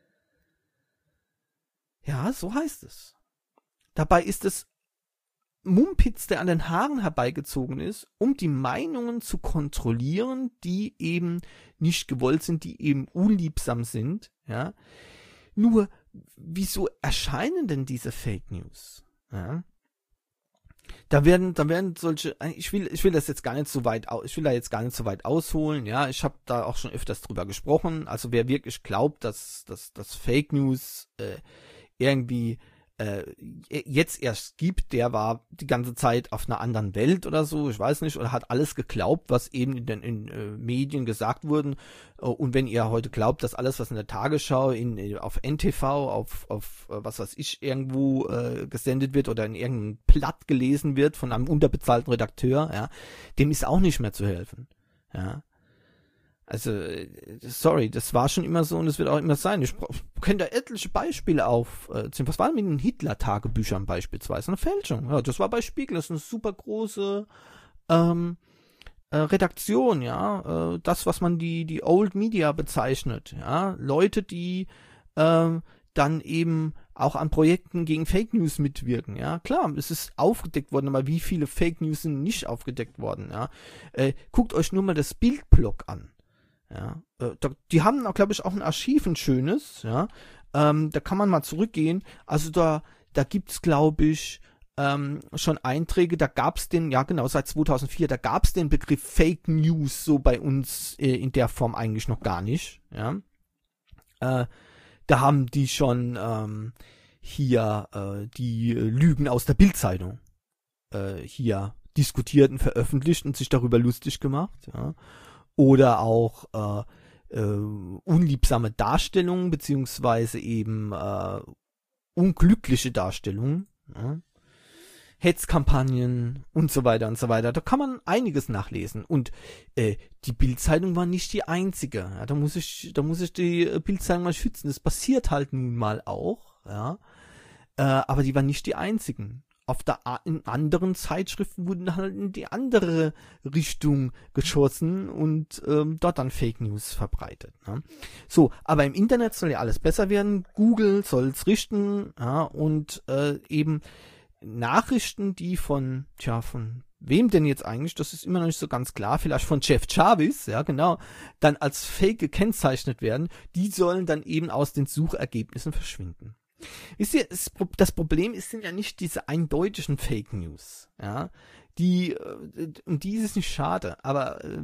Ja, so heißt es. Dabei ist es Mumpitz, der an den Haaren herbeigezogen ist, um die Meinungen zu kontrollieren, die eben nicht gewollt sind, die eben unliebsam sind, ja. Nur, wieso erscheinen denn diese Fake News? Ja. Da werden, da werden solche, ich will, ich will das jetzt gar nicht so weit, ich will da jetzt gar nicht so weit ausholen, ja. Ich habe da auch schon öfters drüber gesprochen. Also wer wirklich glaubt, dass, dass, dass Fake News äh, irgendwie jetzt erst gibt, der war die ganze Zeit auf einer anderen Welt oder so, ich weiß nicht, oder hat alles geglaubt, was eben in den in, äh, Medien gesagt wurden. Und wenn ihr heute glaubt, dass alles, was in der Tagesschau, in, auf N T V, auf, auf was weiß ich, irgendwo äh, gesendet wird oder in irgendeinem Blatt gelesen wird von einem unterbezahlten Redakteur, ja, dem ist auch nicht mehr zu helfen. Ja. Also, sorry, das war schon immer so und es wird auch immer sein. Ich kenne da etliche Beispiele auf. Äh, was war denn mit den Hitler-Tagebüchern beispielsweise? Eine Fälschung. Ja, das war bei Spiegel. Das ist eine super große ähm, äh, Redaktion, ja. Äh, das, was man die, die Old Media bezeichnet, ja. Leute, die äh, dann eben auch an Projekten gegen Fake News mitwirken, ja. Klar, es ist aufgedeckt worden, aber wie viele Fake News sind nicht aufgedeckt worden, ja. Äh, guckt euch nur mal das Bildblog an. Ja, äh, da, die haben auch, glaube ich, auch ein Archiv, ein schönes, ja, ähm, da kann man mal zurückgehen, also da, da gibt's, glaube ich, ähm, schon Einträge, da gab's den, ja genau, seit zweitausendvier, da gab's den Begriff Fake News so bei uns äh, in der Form eigentlich noch gar nicht, ja, äh, da haben die schon ähm, hier äh, die Lügen aus der Bild-Zeitung äh, hier diskutiert und veröffentlicht und sich darüber lustig gemacht, ja. Oder auch äh, äh, unliebsame Darstellungen, beziehungsweise eben äh, unglückliche Darstellungen, ja? Hetzkampagnen und so weiter und so weiter. Da kann man einiges nachlesen. Und äh, die Bild-Zeitung war nicht die einzige. Ja? Da muss ich, da muss ich die Bild-Zeitung mal schützen. Das passiert halt nun mal auch, ja. Äh, aber die waren nicht die einzigen. Auf der, in anderen Zeitschriften wurden halt in die andere Richtung geschossen und ähm, dort dann Fake News verbreitet. Ne? So, aber im Internet soll ja alles besser werden. Google soll es richten, ja, und äh, eben Nachrichten, die von, tja, von wem denn jetzt eigentlich, das ist immer noch nicht so ganz klar, vielleicht von Jeff Jarvis, ja genau, dann als Fake gekennzeichnet werden, die sollen dann eben aus den Suchergebnissen verschwinden. Wisst ihr, das Problem ist, sind ja nicht diese eindeutigen Fake News, ja, die, um die ist es nicht schade, aber äh,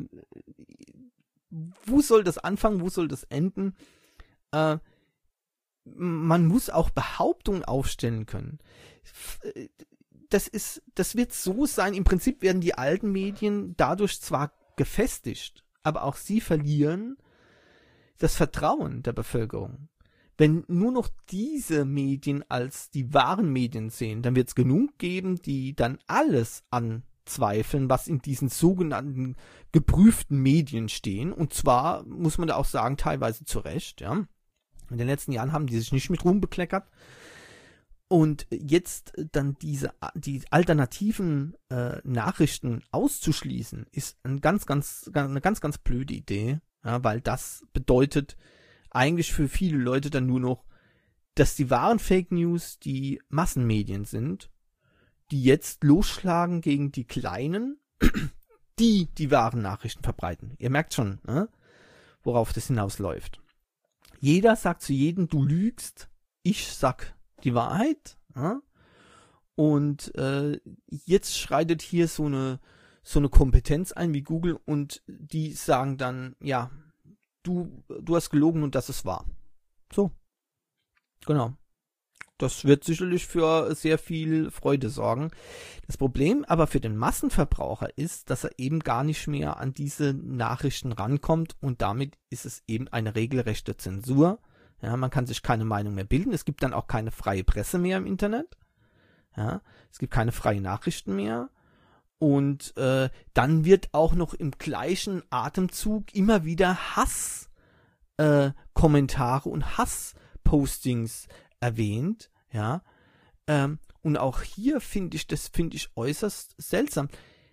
wo soll das anfangen, wo soll das enden? Äh, man muss auch Behauptungen aufstellen können. Das ist, das wird so sein, im Prinzip werden die alten Medien dadurch zwar gefestigt, aber auch sie verlieren das Vertrauen der Bevölkerung. Wenn nur noch diese Medien als die wahren Medien sehen, dann wird es genug geben, die dann alles anzweifeln, was in diesen sogenannten geprüften Medien stehen. Und zwar, muss man da auch sagen, teilweise zu Recht. Ja. In den letzten Jahren haben die sich nicht mit Ruhm bekleckert. Und jetzt dann diese die alternativen äh, Nachrichten auszuschließen, ist ein ganz, ganz, eine ganz, ganz blöde Idee, ja, weil das bedeutet eigentlich für viele Leute dann nur noch, dass die wahren Fake News die Massenmedien sind, die jetzt losschlagen gegen die Kleinen, die die wahren Nachrichten verbreiten. Ihr merkt schon, ne, worauf das hinausläuft. Jeder sagt zu jedem, du lügst, ich sag die Wahrheit. Ja? Und äh, jetzt schreitet hier so eine so eine Kompetenz ein wie Google und die sagen dann, ja, du du hast gelogen und das ist wahr. So. Genau. Das wird sicherlich für sehr viel Freude sorgen. Das Problem aber für den Massenverbraucher ist, dass er eben gar nicht mehr an diese Nachrichten rankommt und damit ist es eben eine regelrechte Zensur. Ja, man kann sich keine Meinung mehr bilden. Es gibt dann auch keine freie Presse mehr im Internet. Ja, es gibt keine freien Nachrichten mehr. Und äh, dann wird auch noch im gleichen Atemzug immer wieder Hass äh, Kommentare und Hasspostings erwähnt, ja, ähm, und auch hier finde ich, das finde ich äußerst seltsam.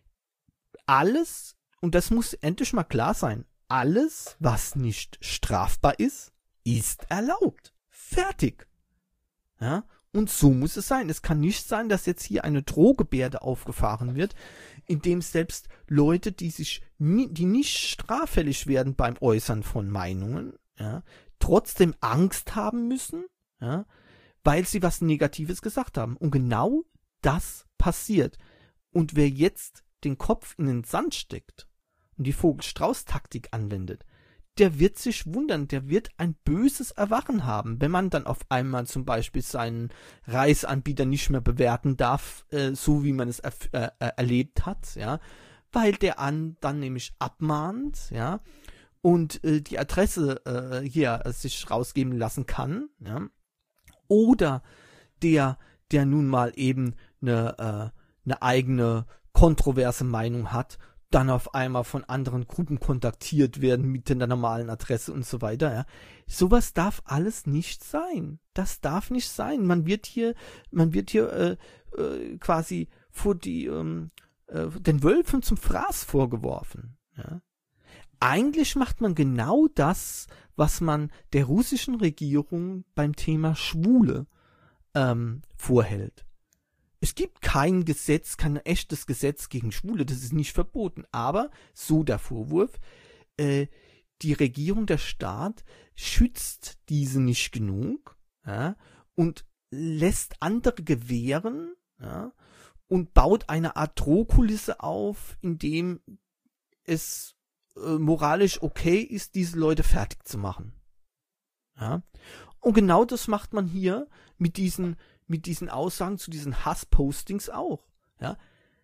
Alles, und das muss endlich mal klar sein, alles, was nicht strafbar ist, ist erlaubt. Fertig. Ja, und so muss es sein. Es kann nicht sein, dass jetzt hier eine Drohgebärde aufgefahren wird, indem selbst Leute, die sich, die nicht straffällig werden beim Äußern von Meinungen, ja, trotzdem Angst haben müssen, ja, weil sie was Negatives gesagt haben. Und genau das passiert. Und wer jetzt den Kopf in den Sand steckt und die Vogel-Strauß-Taktik anwendet, der wird sich wundern, der wird ein böses Erwachen haben, wenn man dann auf einmal zum Beispiel seinen Reiseanbieter nicht mehr bewerten darf, äh, so wie man es er, äh, erlebt hat, ja, weil der an dann nämlich abmahnt, ja, und äh, die Adresse äh, hier äh, sich rausgeben lassen kann, ja, oder der, der nun mal eben eine, äh, eine eigene kontroverse Meinung hat, dann auf einmal von anderen Gruppen kontaktiert werden mit der normalen Adresse und so weiter. Ja. Sowas darf alles nicht sein. Das darf nicht sein. Man wird hier, man wird hier äh, äh, quasi vor die ähm, äh, den Wölfen zum Fraß vorgeworfen. Ja. Eigentlich macht man genau das, was man der russischen Regierung beim Thema Schwule ähm, vorhält. Es gibt kein Gesetz, kein echtes Gesetz gegen Schwule, das ist nicht verboten. Aber, so der Vorwurf, äh, die Regierung, der Staat schützt diese nicht genug, ja, und lässt andere gewähren, ja, und baut eine Art Drohkulisse auf, in dem es äh, moralisch okay ist, diese Leute fertig zu machen. Ja. Und genau das macht man hier mit diesen mit diesen Aussagen zu diesen Hasspostings auch. Ja.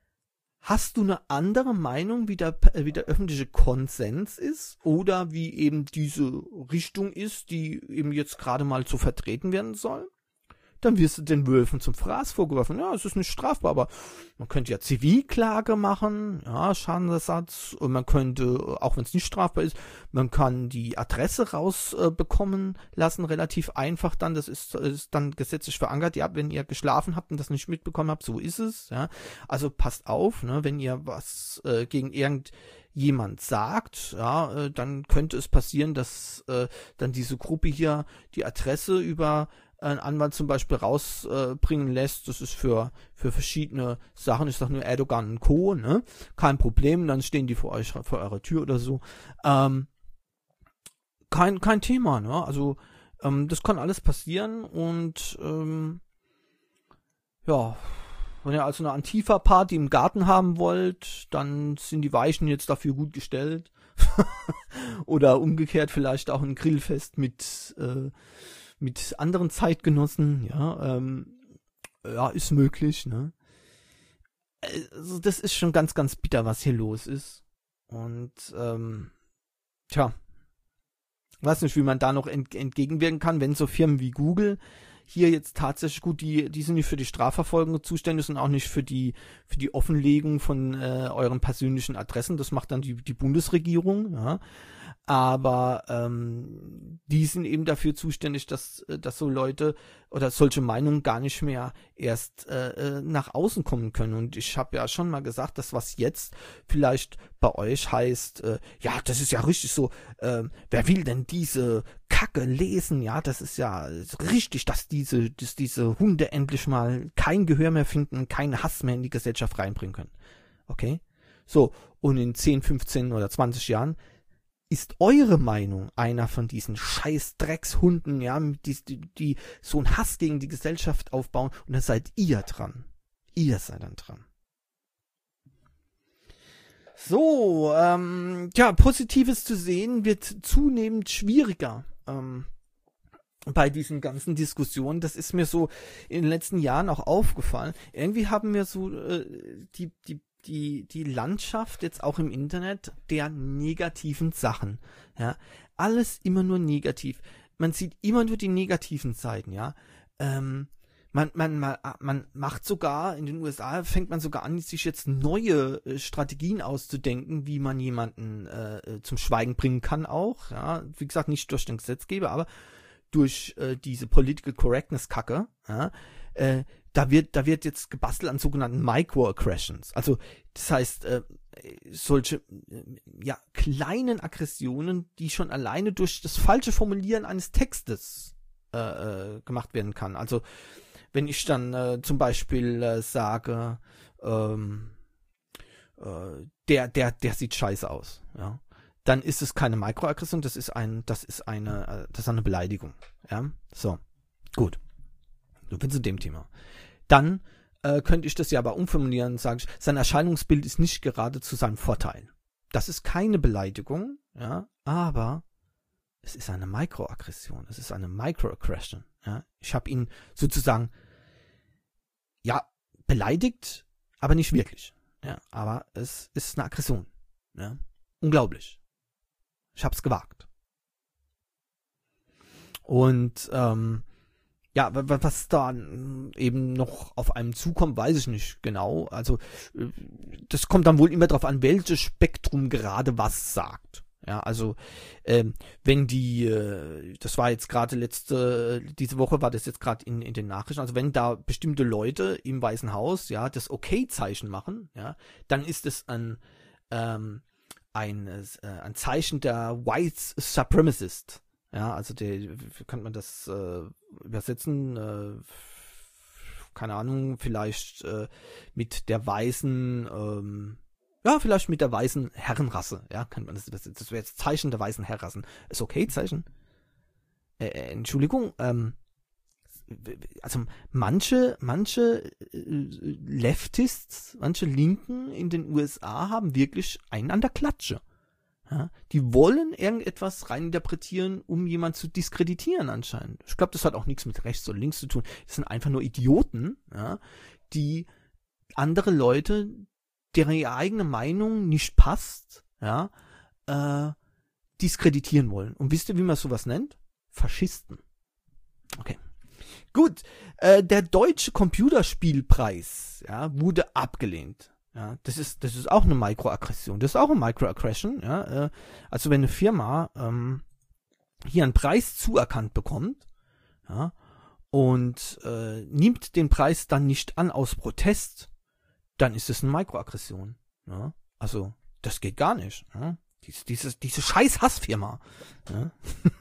Hast du eine andere Meinung, wie der, wie der öffentliche Konsens ist oder wie eben diese Richtung ist, die eben jetzt gerade mal so vertreten werden soll? Dann wirst du den Wölfen zum Fraß vorgeworfen. Ja, es ist nicht strafbar, aber man könnte ja Zivilklage machen, ja, Schadenersatz, und man könnte, auch wenn es nicht strafbar ist, man kann die Adresse rausbekommen äh, lassen, relativ einfach dann, das ist, ist dann gesetzlich verankert, ja, wenn ihr geschlafen habt und das nicht mitbekommen habt, so ist es, ja, also passt auf, ne, wenn ihr was äh, gegen irgendjemand sagt, ja, äh, dann könnte es passieren, dass äh, dann diese Gruppe hier die Adresse über ein Anwalt zum Beispiel rausbringen äh, lässt, das ist für für verschiedene Sachen, ich sag nur Erdogan und Co., ne, kein Problem, dann stehen die vor euch, vor eurer Tür oder so, ähm, kein kein Thema, ne, also ähm, das kann alles passieren und ähm, ja, wenn ihr also eine Antifa-Party im Garten haben wollt, dann sind die Weichen jetzt dafür gut gestellt oder umgekehrt vielleicht auch ein Grillfest mit äh, mit anderen Zeitgenossen, ja, ähm, ja, ist möglich, ne. Also das ist schon ganz, ganz bitter, was hier los ist. Und, ähm, tja, weiß nicht, wie man da noch ent- entgegenwirken kann, wenn so Firmen wie Google hier jetzt tatsächlich, gut, die, die sind nicht für die Strafverfolgung zuständig und auch nicht für die, für die Offenlegung von äh, euren persönlichen Adressen, das macht dann die, die Bundesregierung, ja. Aber ähm, die sind eben dafür zuständig, dass, dass so Leute oder solche Meinungen gar nicht mehr erst äh, nach außen kommen können. Und ich habe ja schon mal gesagt, dass was jetzt vielleicht bei euch heißt, äh, ja, das ist ja richtig so, äh, wer will denn diese Kacke lesen? Ja, das ist ja richtig, dass diese, dass diese Hunde endlich mal kein Gehör mehr finden, keinen Hass mehr in die Gesellschaft reinbringen können. Okay? So, und in zehn, fünfzehn oder zwanzig Jahren ist eure Meinung einer von diesen scheiß Dreckshunden, ja, die, die, die so einen Hass gegen die Gesellschaft aufbauen, und dann seid ihr dran. Ihr seid dann dran. So, ähm, ja, Positives zu sehen wird zunehmend schwieriger ähm, bei diesen ganzen Diskussionen. Das ist mir so in den letzten Jahren auch aufgefallen. Irgendwie haben wir so äh, die, die die die Landschaft jetzt auch im Internet der negativen Sachen, ja, alles immer nur negativ. Man sieht immer nur die negativen Seiten, ja. Ähm, man, man, man, man macht sogar, in den U S A fängt man sogar an, sich jetzt neue äh, Strategien auszudenken, wie man jemanden äh, zum Schweigen bringen kann auch. Ja, wie gesagt, nicht durch den Gesetzgeber, aber durch äh, diese Political Correctness-Kacke. Ja, äh, da wird, da wird jetzt gebastelt an sogenannten Microaggressions. Also das heißt, äh, solche äh, ja kleinen Aggressionen, die schon alleine durch das falsche Formulieren eines Textes äh, äh, gemacht werden kann. Also wenn ich dann äh, zum Beispiel äh, sage, ähm, äh, der, der, der sieht scheiße aus, ja, dann ist es keine Mikroaggression, das ist ein, das ist eine, äh, das ist eine Beleidigung, ja. So, gut. So viel zu dem Thema. Dann äh, könnte ich das ja aber umformulieren, sage ich, sein Erscheinungsbild ist nicht gerade zu seinem Vorteil. Das ist keine Beleidigung, ja, aber es ist eine Mikroaggression, es ist eine Microaggression. Ja. Ich habe ihn sozusagen, ja, beleidigt, aber nicht wirklich. Ja, aber es ist eine Aggression. Ja. Unglaublich. Ich habe es gewagt. Und ähm, ja, was da eben noch auf einem zukommt, weiß ich nicht genau. Also das kommt dann wohl immer darauf an, welches Spektrum gerade was sagt. Ja, also ähm, wenn die, äh, das war jetzt gerade letzte, diese Woche war das jetzt gerade in, in den Nachrichten, also wenn da bestimmte Leute im Weißen Haus, ja, das Okay-Zeichen machen, ja, dann ist es ein, ähm, ein, äh, ein Zeichen der White Supremacist. Ja, also der, wie kann man das äh, übersetzen? Äh, keine Ahnung, vielleicht äh, mit der weißen, ähm, ja, vielleicht mit der weißen Herrenrasse, ja, kann man das übersetzen. Das wäre jetzt Zeichen der weißen Herrenrassen. Ist okay, Zeichen? Äh, äh, Entschuldigung, ähm, also manche, manche äh, Leftists, manche Linken in den U S A haben wirklich einen an der Klatsche. Ja, die wollen irgendetwas reininterpretieren, um jemanden zu diskreditieren anscheinend. Ich glaube, das hat auch nichts mit rechts oder links zu tun. Das sind einfach nur Idioten, ja, die andere Leute, deren ihre eigene Meinung nicht passt, ja, äh, diskreditieren wollen. Und wisst ihr, wie man sowas nennt? Faschisten. Okay. Gut, äh, der Deutsche Computerspielpreis, ja, wurde abgelehnt. Ja, das ist, das ist auch eine Mikroaggression. Das ist auch eine Microaggression, ja. Äh, also wenn eine Firma ähm, hier einen Preis zuerkannt bekommt, ja, und äh, nimmt den Preis dann nicht an aus Protest, dann ist es eine Mikroaggression. Ja. Also, das geht gar nicht. Ja. Dies, diese, diese scheiß Hassfirma. Ja.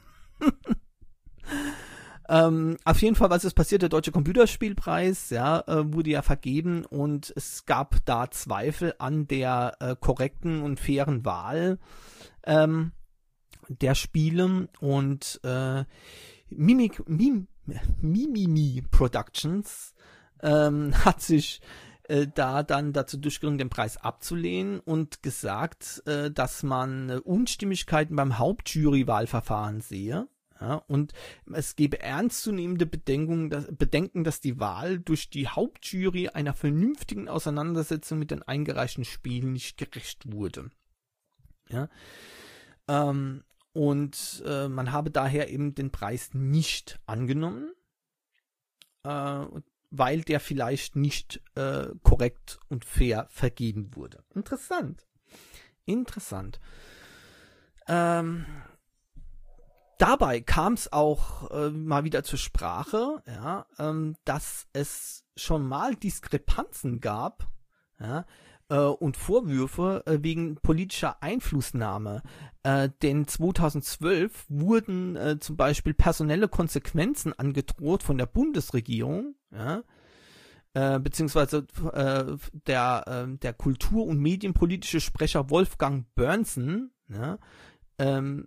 Ähm, auf jeden Fall, was ist passiert? Der Deutsche Computerspielpreis, ja, äh, wurde ja vergeben und es gab da Zweifel an der äh, korrekten und fairen Wahl ähm, der Spiele und äh, Mimik, Mim, Mimimi Productions ähm, hat sich äh, da dann dazu durchgerungen, den Preis abzulehnen und gesagt, äh, dass man äh, Unstimmigkeiten beim Hauptjurywahlverfahren sehe. Ja, und es gebe ernstzunehmende Bedenken dass, Bedenken, dass die Wahl durch die Hauptjury einer vernünftigen Auseinandersetzung mit den eingereichten Spielen nicht gerecht wurde. Ja, ähm, und äh, man habe daher eben den Preis nicht angenommen, äh, weil der vielleicht nicht äh, korrekt und fair vergeben wurde. Interessant. Interessant. Ähm... Dabei kam es auch äh, mal wieder zur Sprache, ja, ähm, dass es schon mal Diskrepanzen gab, ja, äh, und Vorwürfe äh, wegen politischer Einflussnahme. Äh, denn zweitausendzwölf wurden äh, zum Beispiel personelle Konsequenzen angedroht von der Bundesregierung, ja, äh, beziehungsweise äh, der, äh, der Kultur- und medienpolitische Sprecher Wolfgang Börnsen, ja, ähm,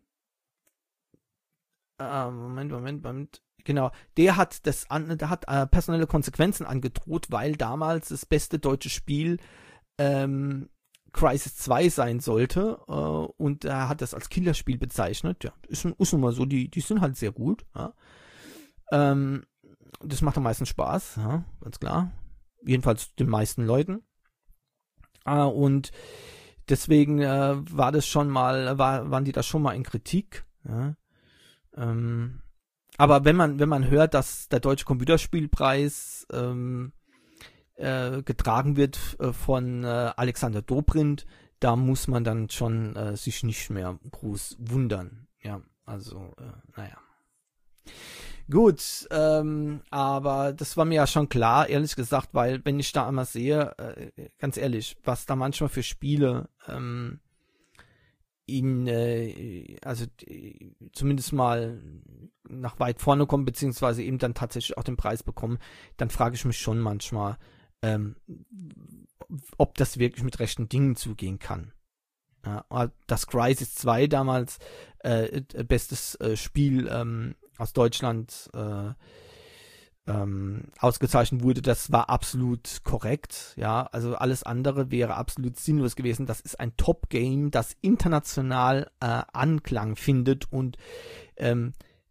Moment, Moment, Moment. Genau, der hat das an, der hat äh, personelle Konsequenzen angedroht, weil damals das beste deutsche Spiel ähm, Crysis zwei sein sollte äh, und er hat das als Killerspiel bezeichnet. Ja, ist, ist nun mal so, die, die sind halt sehr gut. Ja. Ähm, das macht am meisten Spaß, ja, ganz klar. Jedenfalls den meisten Leuten. Äh, und deswegen äh, war das schon mal, war, waren die da schon mal in Kritik, ja. Ähm, aber wenn man, wenn man hört, dass der Deutsche Computerspielpreis ähm, äh, getragen wird äh, von äh, Alexander Dobrindt, da muss man dann schon äh, sich nicht mehr groß wundern. Ja, also, äh, naja. Gut, ähm, aber das war mir ja schon klar, ehrlich gesagt, weil wenn ich da einmal sehe, äh, ganz ehrlich, was da manchmal für Spiele ähm, in, äh, also die, zumindest mal nach weit vorne kommen, beziehungsweise eben dann tatsächlich auch den Preis bekommen, dann frage ich mich schon manchmal, ähm, ob das wirklich mit rechten Dingen zugehen kann. Ja, dass Crysis zwei damals äh, bestes äh, Spiel ähm, aus Deutschland äh, ähm, ausgezeichnet wurde, das war absolut korrekt. Ja, also alles andere wäre absolut sinnlos gewesen. Das ist ein Top-Game, das international äh, Anklang findet und ähm,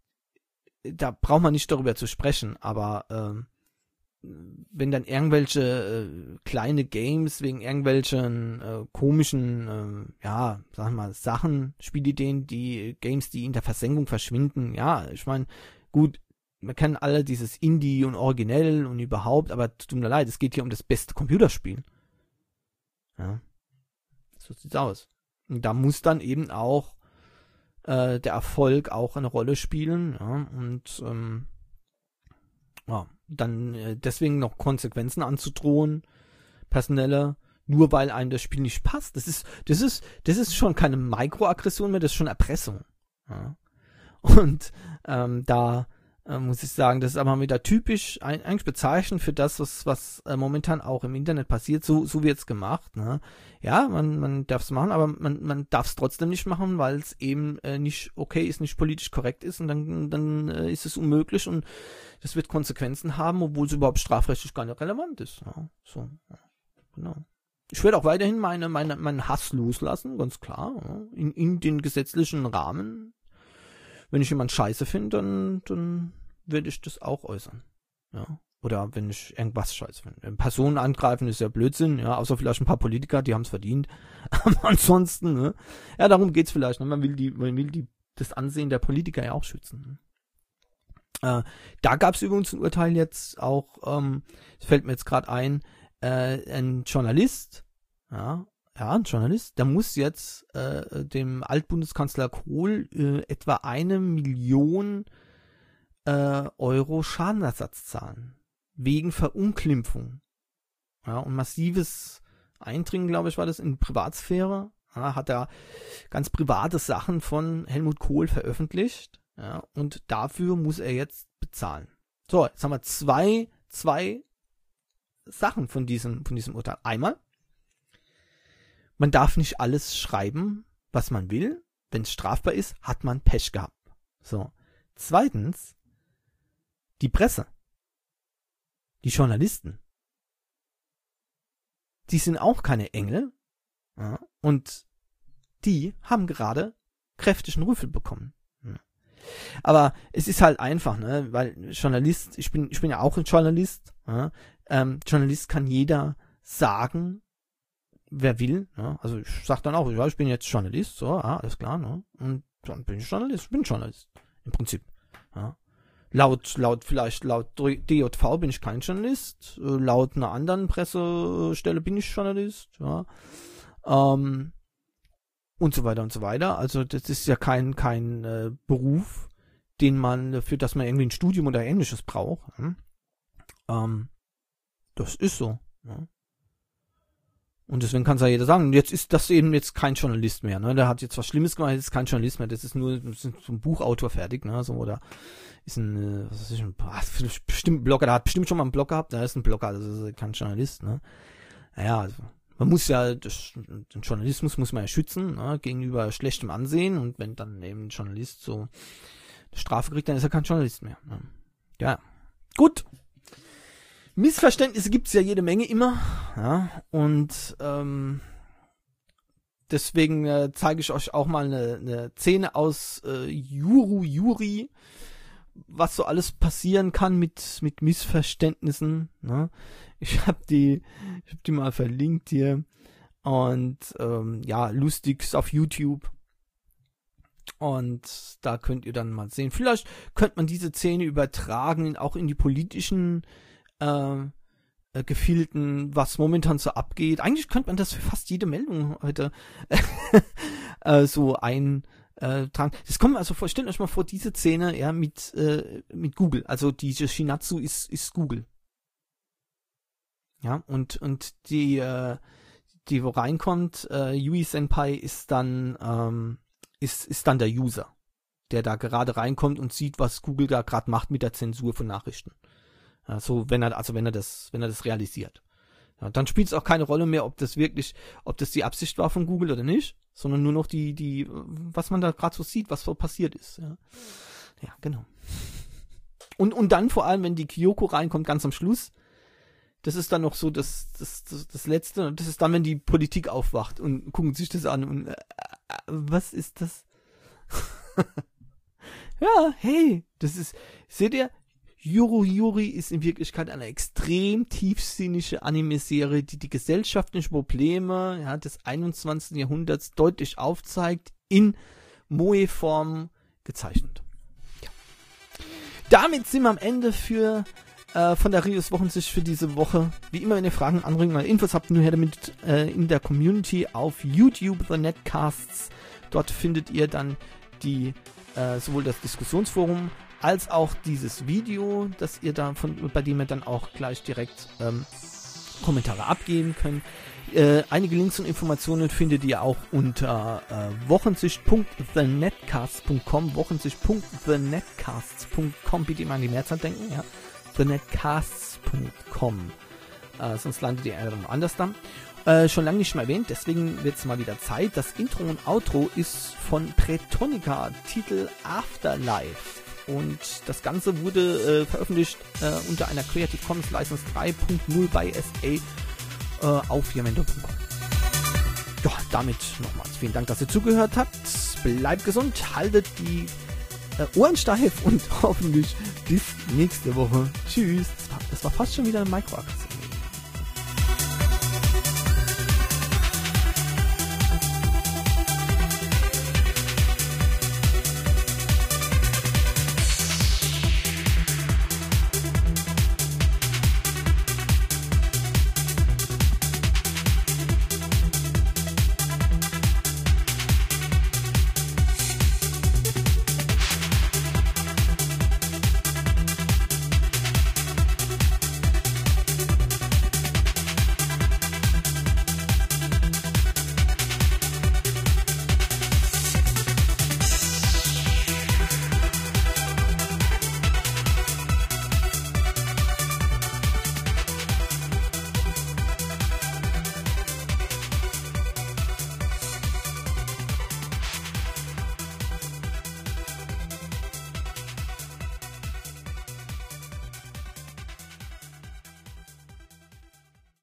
da braucht man nicht darüber zu sprechen, aber ähm, wenn dann irgendwelche äh, kleine Games wegen irgendwelchen äh, komischen, äh, ja, sag ich mal, Sachen, Spielideen, die Games, die in der Versenkung verschwinden, ja, ich meine, gut, wir kennen alle dieses Indie und Originell und überhaupt, aber tut mir leid, es geht hier um das beste Computerspiel. Ja, so sieht's aus. Und da muss dann eben auch äh, der Erfolg auch eine Rolle spielen, ja, und ähm, ja, dann äh, deswegen noch Konsequenzen anzudrohen, personelle, nur weil einem das Spiel nicht passt. Das ist, das ist, das ist schon keine Mikroaggression mehr, das ist schon Erpressung. Ja. Und ähm, da äh, muss ich sagen, das ist aber wieder typisch ein, eigentlich bezeichnend für das, was, was äh, momentan auch im Internet passiert. So, so wird's gemacht. Ne? Ja, man, man darf es machen, aber man, man darf es trotzdem nicht machen, weil es eben äh, nicht okay ist, nicht politisch korrekt ist und dann, dann äh, ist es unmöglich und das wird Konsequenzen haben, obwohl es überhaupt strafrechtlich gar nicht relevant ist. Ja, so, ja, genau. Ich werde auch weiterhin meine, meine, meinen Hass loslassen, ganz klar, ja, in, in den gesetzlichen Rahmen. Wenn ich jemand scheiße finde, dann, dann werde ich das auch äußern. Ja. Oder wenn ich irgendwas scheiße finde. Personen angreifen ist ja Blödsinn, ja, außer vielleicht ein paar Politiker, die haben es verdient. Aber ansonsten, ne? Ja, darum geht's vielleicht. Ne? Man will die, man will die, das Ansehen der Politiker ja auch schützen. Ne? Äh, da gab es übrigens ein Urteil jetzt auch, ähm, das fällt mir jetzt gerade ein, äh, ein Journalist, ja, Ja, ein Journalist, der muss jetzt äh, dem Altbundeskanzler Kohl äh, etwa eine Million äh, Euro Schadenersatz zahlen. Wegen Verunglimpfung. Ja, und massives Eindringen, glaube ich, war das in Privatsphäre. Ja, hat er ganz private Sachen von Helmut Kohl veröffentlicht. Ja, und dafür muss er jetzt bezahlen. So, jetzt haben wir zwei, zwei Sachen von diesem, von diesem Urteil. Einmal, man darf nicht alles schreiben, was man will. Wenn es strafbar ist, hat man Pech gehabt. So. Zweitens, die Presse. Die Journalisten. Die sind auch keine Engel. Ja, und die haben gerade kräftigen Rüffel bekommen. Ja. Aber es ist halt einfach, ne, weil Journalist, ich bin, ich bin ja auch ein Journalist. Ja, ähm, Journalist kann jeder sagen, wer will, ne? Also ich sag dann auch, ja, ich bin jetzt Journalist, so, ja, alles klar, ne? Und dann bin ich Journalist, ich bin Journalist, im Prinzip, ja. Laut, laut, vielleicht laut D J V bin ich kein Journalist, laut einer anderen Pressestelle bin ich Journalist, ja. Ähm, und so weiter und so weiter. Also das ist ja kein, kein äh, Beruf, den man, für das man irgendwie ein Studium oder Ähnliches braucht. Hm? Ähm, das ist so, ja. Und deswegen kann es ja jeder sagen, jetzt ist das eben jetzt kein Journalist mehr, ne? Der hat jetzt was Schlimmes gemacht, jetzt ist kein Journalist mehr, das ist nur das ist so ein Buchautor fertig, ne? So, oder ist ein, was weiß ich, ein bestimmt Blogger, der hat bestimmt schon mal einen Blog gehabt, der ist ein Blogger, also ist kein Journalist, ne? Naja, also man muss ja, das, den Journalismus muss man ja schützen, ne? Gegenüber schlechtem Ansehen, und wenn dann eben ein Journalist so eine Strafe kriegt, dann ist er kein Journalist mehr, ne? Ja, gut. Missverständnisse gibt's ja jede Menge immer, ja, und ähm, deswegen äh, zeige ich euch auch mal eine, eine Szene aus äh, Juru Juri, was so alles passieren kann mit mit Missverständnissen, ne? Ich habe die, ich habe die mal verlinkt hier, und ähm, ja, lustig ist auf YouTube. Und da könnt ihr dann mal sehen. Vielleicht könnte man diese Szene übertragen, auch in die politischen äh, äh, Gefilden, was momentan so abgeht. Eigentlich könnte man das für fast jede Meldung heute äh, so ein Äh, tragen. Das kommt also vor, stellt euch mal vor, diese Szene, ja, mit, äh, mit Google. Also diese Shinatsu ist, ist Google. Ja, und, und die, äh, die wo reinkommt, äh, Yui Senpai ist dann, ähm, ist, ist dann der User, der da gerade reinkommt und sieht, was Google da gerade macht mit der Zensur von Nachrichten. Also wenn er, also wenn er das, wenn er das realisiert. Ja, dann spielt es auch keine Rolle mehr, ob das wirklich, ob das die Absicht war von Google oder nicht, sondern nur noch die, die, was man da gerade so sieht, was so passiert ist. Ja, ja genau. Und, und dann vor allem, wenn die Kyoko reinkommt, ganz am Schluss, das ist dann noch so das, das, das, das Letzte, und das ist dann, wenn die Politik aufwacht und gucken sich das an und, äh, äh, was ist das? Ja, hey, das ist, seht ihr, Yuru Yuri ist in Wirklichkeit eine extrem tiefsinnige Anime-Serie, die die gesellschaftlichen Probleme, ja, des einundzwanzigsten Jahrhunderts deutlich aufzeigt, in Moe-Form gezeichnet. Ja. Damit sind wir am Ende für äh, von der Rios Wochensicht für diese Woche. Wie immer, wenn ihr Fragen, Anregungen oder Infos habt, nur her damit äh, in der Community auf YouTube, The Netcasts. Dort findet ihr dann die äh, sowohl das Diskussionsforum als auch dieses Video, das ihr da von, bei dem ihr dann auch gleich direkt ähm, Kommentare abgeben könnt. Äh, einige Links und Informationen findet ihr auch unter äh, wochensicht punkt the netcasts punkt com, wochensicht punkt the netcasts punkt com, bitte immer an die Mehrzahl denken, ja, the netcasts punkt com, äh, sonst landet ihr irgendwo anders dann. Äh, schon lange nicht mehr erwähnt, deswegen wird es mal wieder Zeit. Das Intro und Outro ist von Pretonica, Titel Afterlife. Und das Ganze wurde äh, veröffentlicht äh, unter einer Creative Commons License drei punkt null bei S A äh, auf yamendo punkt com. Ja, damit nochmals vielen Dank, dass ihr zugehört habt. Bleibt gesund, haltet die äh, Ohren steif und hoffentlich bis nächste Woche. Tschüss. Das war, das war fast schon wieder eine Microaktion.